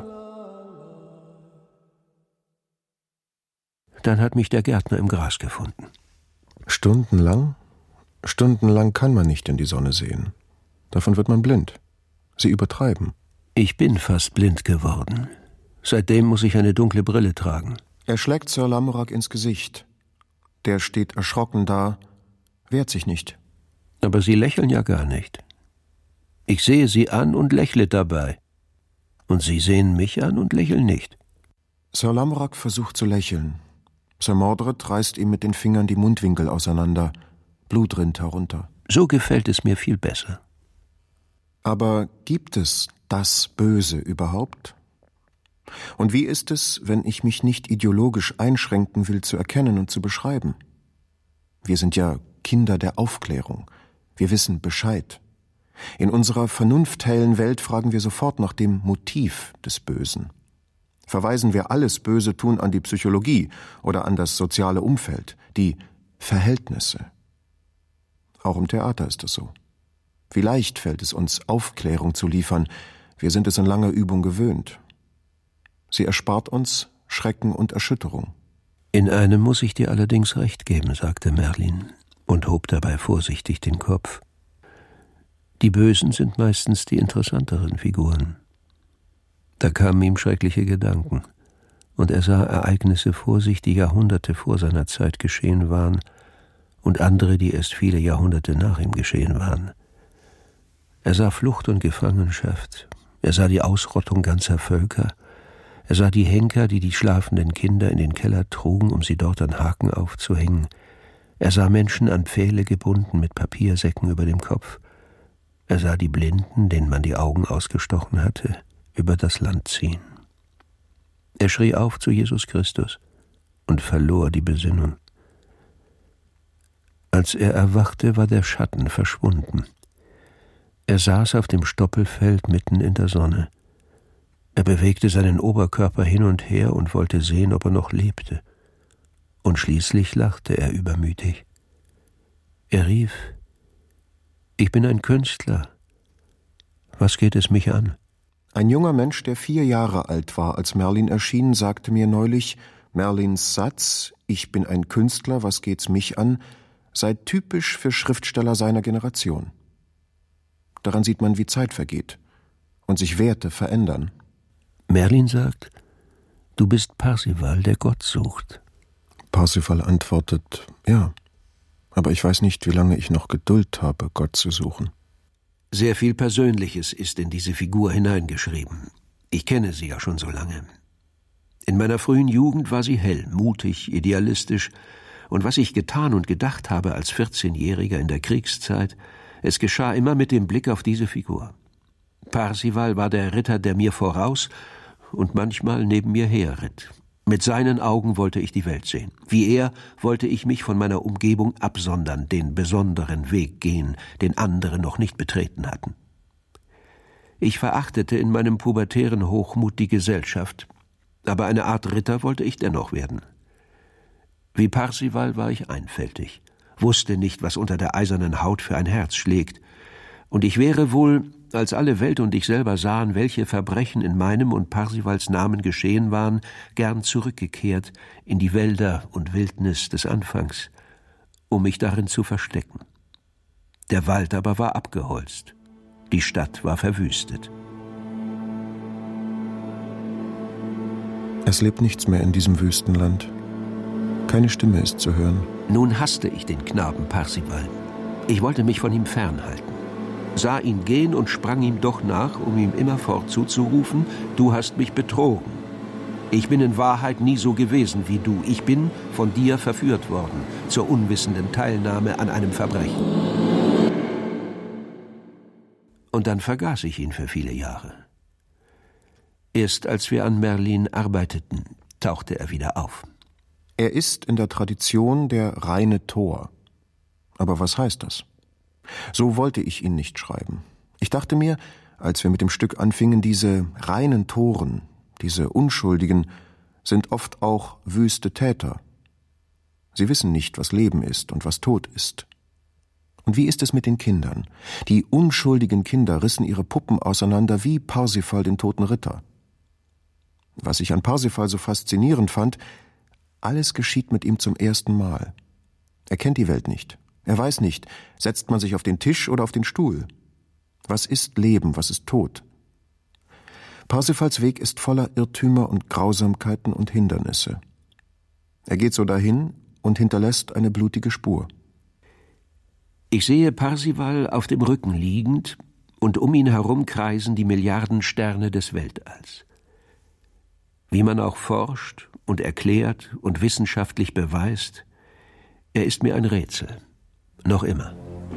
Dann hat mich der Gärtner im Gras gefunden. Stundenlang? Stundenlang kann man nicht in die Sonne sehen. Davon wird man blind. Sie übertreiben. Ich bin fast blind geworden. Seitdem muss ich eine dunkle Brille tragen. Er schlägt Sir Lamorak ins Gesicht. Der steht erschrocken da, wehrt sich nicht. Aber Sie lächeln ja gar nicht. Ich sehe Sie an und lächle dabei. Und Sie sehen mich an und lächeln nicht. Sir Lamorak versucht zu lächeln. Sir Mordred reißt ihm mit den Fingern die Mundwinkel auseinander. Blut rinnt herunter. So gefällt es mir viel besser. Aber gibt es das Böse überhaupt? Und wie ist es, wenn ich mich nicht ideologisch einschränken will, zu erkennen und zu beschreiben? Wir sind ja Kinder der Aufklärung. Wir wissen Bescheid. In unserer vernunfthellen Welt fragen wir sofort nach dem Motiv des Bösen. Verweisen wir alles böse Tun an die Psychologie oder an das soziale Umfeld, die Verhältnisse. Auch im Theater ist es so. Wie leicht fällt es uns, Aufklärung zu liefern. Wir sind es in langer Übung gewöhnt. Sie erspart uns Schrecken und Erschütterung. In einem muss ich dir allerdings recht geben, sagte Merlin und hob dabei vorsichtig den Kopf. Die Bösen sind meistens die interessanteren Figuren. Da kamen ihm schreckliche Gedanken, und er sah Ereignisse vor sich, die Jahrhunderte vor seiner Zeit geschehen waren, und andere, die erst viele Jahrhunderte nach ihm geschehen waren. Er sah Flucht und Gefangenschaft, er sah die Ausrottung ganzer Völker, er sah die Henker, die die schlafenden Kinder in den Keller trugen, um sie dort an Haken aufzuhängen, er sah Menschen an Pfähle gebunden mit Papiersäcken über dem Kopf, er sah die Blinden, denen man die Augen ausgestochen hatte, über das Land ziehen. Er schrie auf zu Jesus Christus und verlor die Besinnung. Als er erwachte, war der Schatten verschwunden. Er saß auf dem Stoppelfeld mitten in der Sonne. Er bewegte seinen Oberkörper hin und her und wollte sehen, ob er noch lebte. Und schließlich lachte er übermütig. Er rief: »Ich bin ein Künstler. Was geht es mich an?« Ein junger Mensch, der vier Jahre alt war, als Merlin erschien, sagte mir neulich, Merlins Satz, »Ich bin ein Künstler, was geht's mich an?« sei typisch für Schriftsteller seiner Generation. Daran sieht man, wie Zeit vergeht und sich Werte verändern. Merlin sagt, du bist Parzival, der Gott sucht. Parzival antwortet, ja, aber ich weiß nicht, wie lange ich noch Geduld habe, Gott zu suchen. Sehr viel Persönliches ist in diese Figur hineingeschrieben. Ich kenne sie ja schon so lange. In meiner frühen Jugend war sie hell, mutig, idealistisch, und was ich getan und gedacht habe als vierzehnjähriger in der Kriegszeit, es geschah immer mit dem Blick auf diese Figur. Parzival war der Ritter, der mir voraus und manchmal neben mir herritt. Mit seinen Augen wollte ich die Welt sehen. Wie er wollte ich mich von meiner Umgebung absondern, den besonderen Weg gehen, den andere noch nicht betreten hatten. Ich verachtete in meinem pubertären Hochmut die Gesellschaft, aber eine Art Ritter wollte ich dennoch werden. Wie Parzival war ich einfältig, wusste nicht, was unter der eisernen Haut für ein Herz schlägt, und ich wäre wohl, als alle Welt und ich selber sahen, welche Verbrechen in meinem und Parzivals Namen geschehen waren, gern zurückgekehrt in die Wälder und Wildnis des Anfangs, um mich darin zu verstecken. Der Wald aber war abgeholzt, die Stadt war verwüstet. Es lebt nichts mehr in diesem Wüstenland. Keine Stimme ist zu hören. Nun hasste ich den Knaben Parzival. Ich wollte mich von ihm fernhalten. Sah ihn gehen und sprang ihm doch nach, um ihm immerfort zuzurufen, du hast mich betrogen. Ich bin in Wahrheit nie so gewesen wie du. Ich bin von dir verführt worden, zur unwissenden Teilnahme an einem Verbrechen. Und dann vergaß ich ihn für viele Jahre. Erst als wir an Merlin arbeiteten, tauchte er wieder auf. Er ist in der Tradition der reine Tor. Aber was heißt das? So wollte ich ihn nicht schreiben. Ich dachte mir, als wir mit dem Stück anfingen, diese reinen Toren, diese Unschuldigen, sind oft auch wüste Täter. Sie wissen nicht, was Leben ist und was Tod ist. Und wie ist es mit den Kindern? Die unschuldigen Kinder rissen ihre Puppen auseinander wie Parzival den toten Ritter. Was ich an Parzival so faszinierend fand, alles geschieht mit ihm zum ersten Mal. Er kennt die Welt nicht. Er weiß nicht, setzt man sich auf den Tisch oder auf den Stuhl? Was ist Leben, was ist Tod? Parzivals Weg ist voller Irrtümer und Grausamkeiten und Hindernisse. Er geht so dahin und hinterlässt eine blutige Spur. Ich sehe Parzival auf dem Rücken liegend und um ihn herum kreisen die Milliarden Sterne des Weltalls. Wie man auch forscht und erklärt und wissenschaftlich beweist, er ist mir ein Rätsel. Noch immer.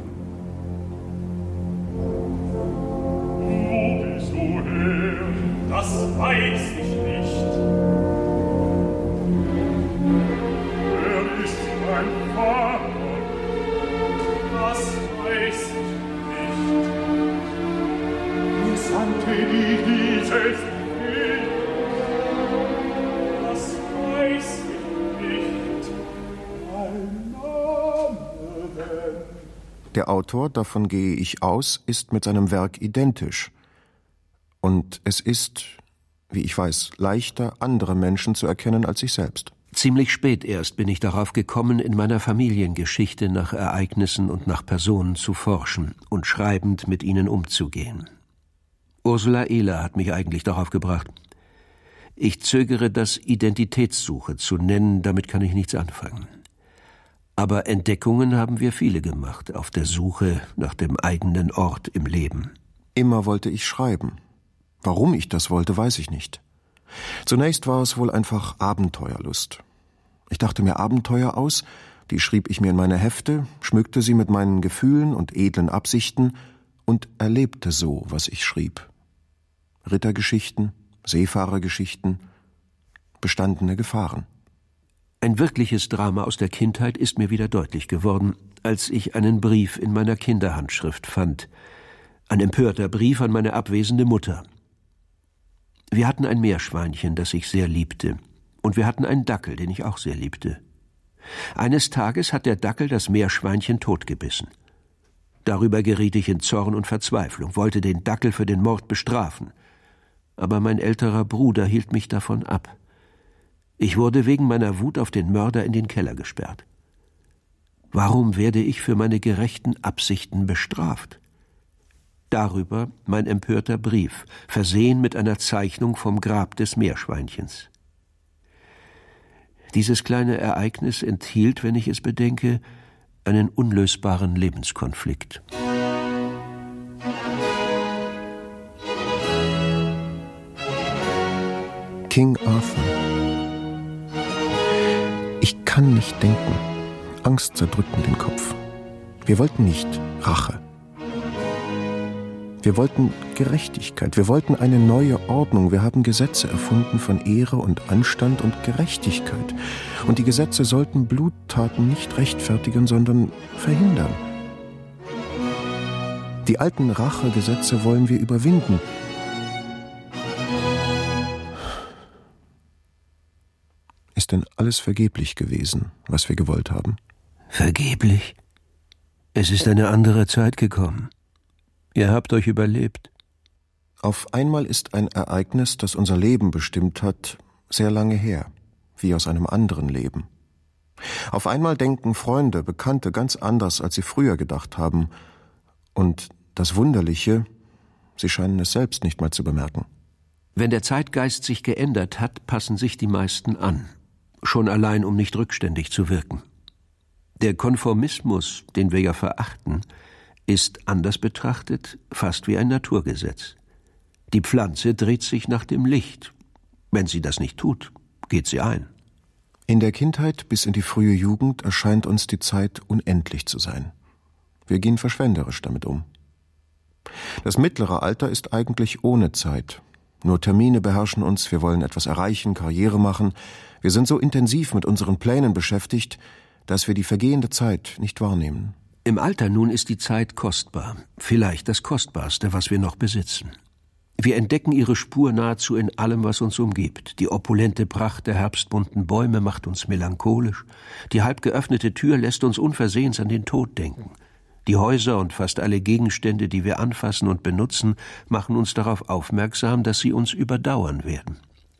Wo bist du her? Das weiß ich nicht. Wer ist mein Vater? Das weiß ich nicht. Mir sandte die dieses Bild. Das weiß ich nicht. Ein Name denn. Der Autor, davon gehe ich aus, ist mit seinem Werk identisch. Und es ist, wie ich weiß, leichter, andere Menschen zu erkennen als sich selbst. Ziemlich spät erst bin ich darauf gekommen, in meiner Familiengeschichte nach Ereignissen und nach Personen zu forschen und schreibend mit ihnen umzugehen. Ursula Ehler hat mich eigentlich darauf gebracht. Ich zögere, das Identitätssuche zu nennen, damit kann ich nichts anfangen. Aber Entdeckungen haben wir viele gemacht, auf der Suche nach dem eigenen Ort im Leben. Immer wollte ich schreiben. Warum ich das wollte, weiß ich nicht. Zunächst war es wohl einfach Abenteuerlust. Ich dachte mir Abenteuer aus, die schrieb ich mir in meine Hefte, schmückte sie mit meinen Gefühlen und edlen Absichten und erlebte so, was ich schrieb. Rittergeschichten, Seefahrergeschichten, bestandene Gefahren. Ein wirkliches Drama aus der Kindheit ist mir wieder deutlich geworden, als ich einen Brief in meiner Kinderhandschrift fand. Ein empörter Brief an meine abwesende Mutter. Wir hatten ein Meerschweinchen, das ich sehr liebte, und wir hatten einen Dackel, den ich auch sehr liebte. Eines Tages hat der Dackel das Meerschweinchen totgebissen. Darüber geriet ich in Zorn und Verzweiflung, wollte den Dackel für den Mord bestrafen. Aber mein älterer Bruder hielt mich davon ab. Ich wurde wegen meiner Wut auf den Mörder in den Keller gesperrt. Warum werde ich für meine gerechten Absichten bestraft? Darüber mein empörter Brief, versehen mit einer Zeichnung vom Grab des Meerschweinchens. Dieses kleine Ereignis enthielt, wenn ich es bedenke, einen unlösbaren Lebenskonflikt. King Arthur. Ich kann nicht denken. Angst zerdrückt mir den Kopf. Wir wollten nicht Rache. Wir wollten Gerechtigkeit. Wir wollten eine neue Ordnung. Wir haben Gesetze erfunden von Ehre und Anstand und Gerechtigkeit. Und die Gesetze sollten Bluttaten nicht rechtfertigen, sondern verhindern. Die alten Rachegesetze wollen wir überwinden. Ist denn alles vergeblich gewesen, was wir gewollt haben? Vergeblich? Es ist eine andere Zeit gekommen. Ihr habt euch überlebt. Auf einmal ist ein Ereignis, das unser Leben bestimmt hat, sehr lange her, wie aus einem anderen Leben. Auf einmal denken Freunde, Bekannte ganz anders, als sie früher gedacht haben. Und das Wunderliche, sie scheinen es selbst nicht mal zu bemerken. Wenn der Zeitgeist sich geändert hat, passen sich die meisten an. Schon allein, um nicht rückständig zu wirken. Der Konformismus, den wir ja verachten, ist anders betrachtet fast wie ein Naturgesetz. Die Pflanze dreht sich nach dem Licht. Wenn sie das nicht tut, geht sie ein. In der Kindheit bis in die frühe Jugend erscheint uns die Zeit unendlich zu sein. Wir gehen verschwenderisch damit um. Das mittlere Alter ist eigentlich ohne Zeit. Nur Termine beherrschen uns, wir wollen etwas erreichen, Karriere machen. Wir sind so intensiv mit unseren Plänen beschäftigt, dass wir die vergehende Zeit nicht wahrnehmen. Im Alter nun ist die Zeit kostbar, vielleicht das Kostbarste, was wir noch besitzen. Wir entdecken ihre Spur nahezu in allem, was uns umgibt. Die opulente Pracht der herbstbunten Bäume macht uns melancholisch. Die halb geöffnete Tür lässt uns unversehens an den Tod denken. Die Häuser und fast alle Gegenstände, die wir anfassen und benutzen, machen uns darauf aufmerksam, dass sie uns überdauern werden.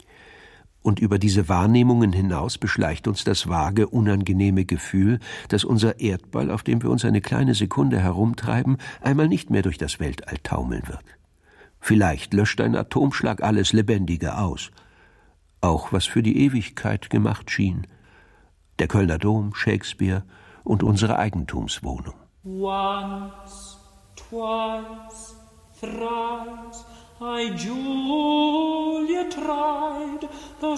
Und über diese Wahrnehmungen hinaus beschleicht uns das vage, unangenehme Gefühl, dass unser Erdball, auf dem wir uns eine kleine Sekunde herumtreiben, einmal nicht mehr durch das Weltall taumeln wird. Vielleicht löscht ein Atomschlag alles Lebendige aus. Auch was für die Ewigkeit gemacht schien. Der Kölner Dom, Shakespeare und unsere Eigentumswohnung. Once, twice, thrice, I Julia tried, the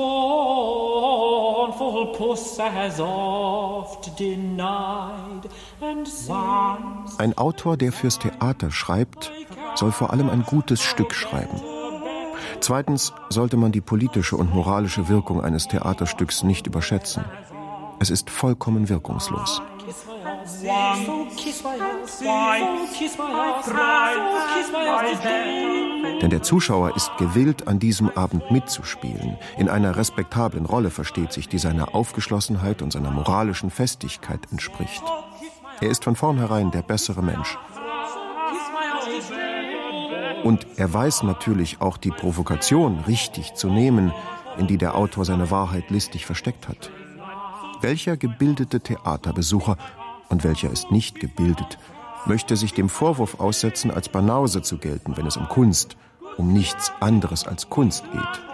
scornful puss has oft denied, and once. Ein Autor, der fürs Theater schreibt, soll vor allem ein gutes Stück schreiben. Zweitens sollte man die politische und moralische Wirkung eines Theaterstücks nicht überschätzen. Es ist vollkommen wirkungslos. Denn der Zuschauer ist gewillt, an diesem Abend mitzuspielen. In einer respektablen Rolle, versteht sich, die seiner Aufgeschlossenheit und seiner moralischen Festigkeit entspricht. Er ist von vornherein der bessere Mensch. Und er weiß natürlich auch die Provokation richtig zu nehmen, in die der Autor seine Wahrheit listig versteckt hat. Welcher gebildete Theaterbesucher, und welcher ist nicht gebildet, möchte sich dem Vorwurf aussetzen, als Banause zu gelten, wenn es um Kunst, um nichts anderes als Kunst geht?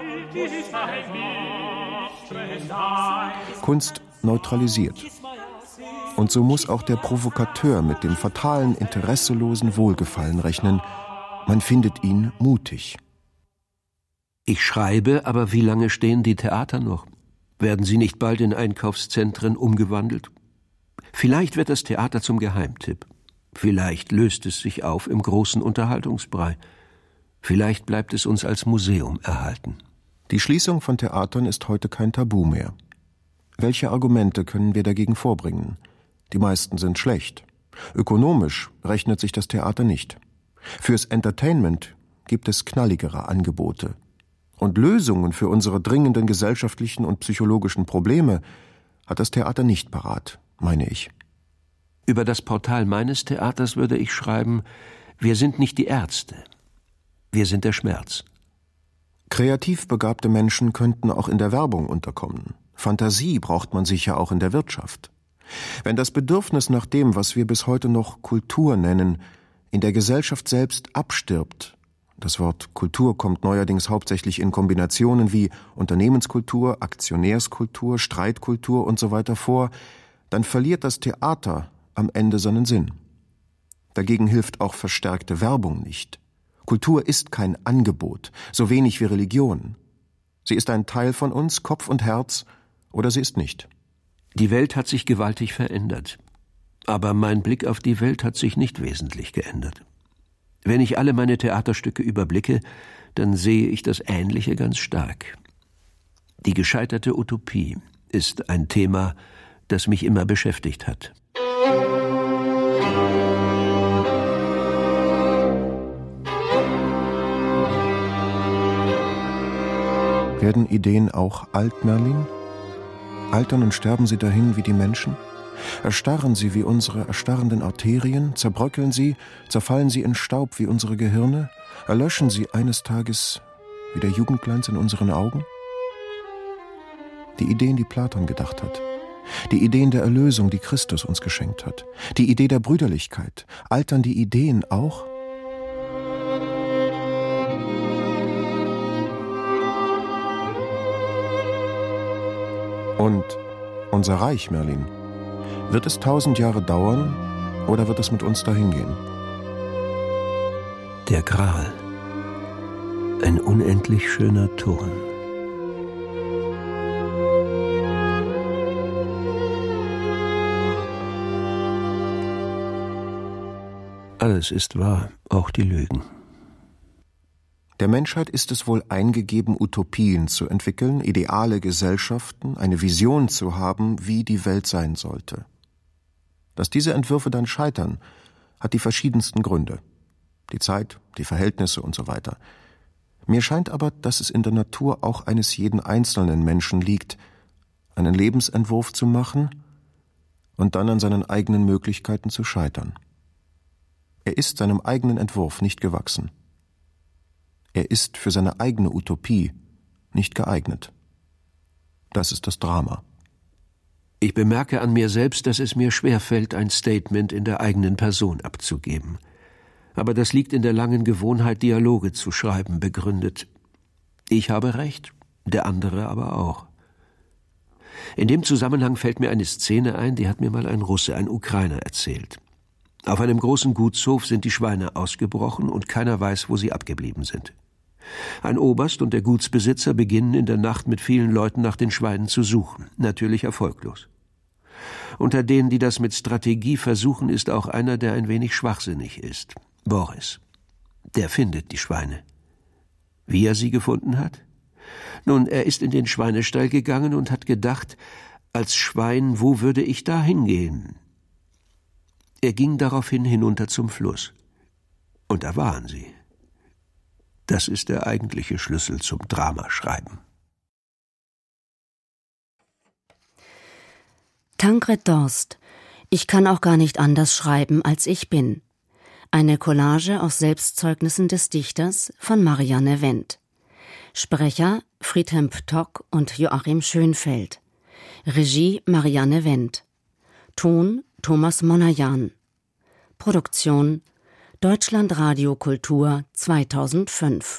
Kunst neutralisiert. Und so muss auch der Provokateur mit dem fatalen, interesselosen Wohlgefallen rechnen. Man findet ihn mutig. Ich schreibe, aber wie lange stehen die Theater noch? Werden sie nicht bald in Einkaufszentren umgewandelt? Vielleicht wird das Theater zum Geheimtipp. Vielleicht löst es sich auf im großen Unterhaltungsbrei. Vielleicht bleibt es uns als Museum erhalten. Die Schließung von Theatern ist heute kein Tabu mehr. Welche Argumente können wir dagegen vorbringen? Die meisten sind schlecht. Ökonomisch rechnet sich das Theater nicht. Fürs Entertainment gibt es knalligere Angebote. Und Lösungen für unsere dringenden gesellschaftlichen und psychologischen Probleme hat das Theater nicht parat, meine ich. Über das Portal meines Theaters würde ich schreiben: Wir sind nicht die Ärzte. Wir sind der Schmerz. Kreativ begabte Menschen könnten auch in der Werbung unterkommen. Fantasie braucht man sicher auch in der Wirtschaft. Wenn das Bedürfnis nach dem, was wir bis heute noch Kultur nennen, in der Gesellschaft selbst abstirbt, das Wort Kultur kommt neuerdings hauptsächlich in Kombinationen wie Unternehmenskultur, Aktionärskultur, Streitkultur und so weiter vor, dann verliert das Theater am Ende seinen Sinn. Dagegen hilft auch verstärkte Werbung nicht. Kultur ist kein Angebot, so wenig wie Religion. Sie ist ein Teil von uns, Kopf und Herz, oder sie ist nicht. Die Welt hat sich gewaltig verändert. Aber mein Blick auf die Welt hat sich nicht wesentlich geändert. Wenn ich alle meine Theaterstücke überblicke, dann sehe ich das Ähnliche ganz stark. Die gescheiterte Utopie ist ein Thema, das mich immer beschäftigt hat. Werden Ideen auch alt, Merlin? Altern und sterben sie dahin wie die Menschen? Erstarren sie wie unsere erstarrenden Arterien? Zerbröckeln sie, zerfallen sie in Staub wie unsere Gehirne? Erlöschen sie eines Tages wie der Jugendglanz in unseren Augen? Die Ideen, die Platon gedacht hat, die Ideen der Erlösung, die Christus uns geschenkt hat, die Idee der Brüderlichkeit, altern die Ideen auch? Und unser Reich, Merlin, wird es tausend Jahre dauern oder wird es mit uns dahingehen? Der Gral. Ein unendlich schöner Ton. Alles ist wahr, auch die Lügen. Der Menschheit ist es wohl eingegeben, Utopien zu entwickeln, ideale Gesellschaften, eine Vision zu haben, wie die Welt sein sollte. Dass diese Entwürfe dann scheitern, hat die verschiedensten Gründe. Die Zeit, die Verhältnisse und so weiter. Mir scheint aber, dass es in der Natur auch eines jeden einzelnen Menschen liegt, einen Lebensentwurf zu machen und dann an seinen eigenen Möglichkeiten zu scheitern. Er ist seinem eigenen Entwurf nicht gewachsen. Er ist für seine eigene Utopie nicht geeignet. Das ist das Drama. Ich bemerke an mir selbst, dass es mir schwerfällt, ein Statement in der eigenen Person abzugeben. Aber das liegt in der langen Gewohnheit, Dialoge zu schreiben, begründet. Ich habe recht, der andere aber auch. In dem Zusammenhang fällt mir eine Szene ein, die hat mir mal ein Russe, ein Ukrainer, erzählt. Auf einem großen Gutshof sind die Schweine ausgebrochen und keiner weiß, wo sie abgeblieben sind. Ein Oberst und der Gutsbesitzer beginnen in der Nacht mit vielen Leuten nach den Schweinen zu suchen, natürlich erfolglos. Unter denen, die das mit Strategie versuchen, ist auch einer, der ein wenig schwachsinnig ist, Boris. Der findet die Schweine. Wie er sie gefunden hat? Nun, er ist in den Schweinestall gegangen und hat gedacht, als Schwein, wo würde ich da hingehen? Er ging daraufhin hinunter zum Fluss. Und da waren sie. Das ist der eigentliche Schlüssel zum Dramaschreiben. Tancred Dorst. Ich kann auch gar nicht anders schreiben, als ich bin. Eine Collage aus Selbstzeugnissen des Dichters von Marianne Wendt. Sprecher Friedhelm Ptock und Joachim Schönfeld. Regie Marianne Wendt. Ton Thomas Monajan. Produktion Deutschlandradio Kultur zweitausendfünf.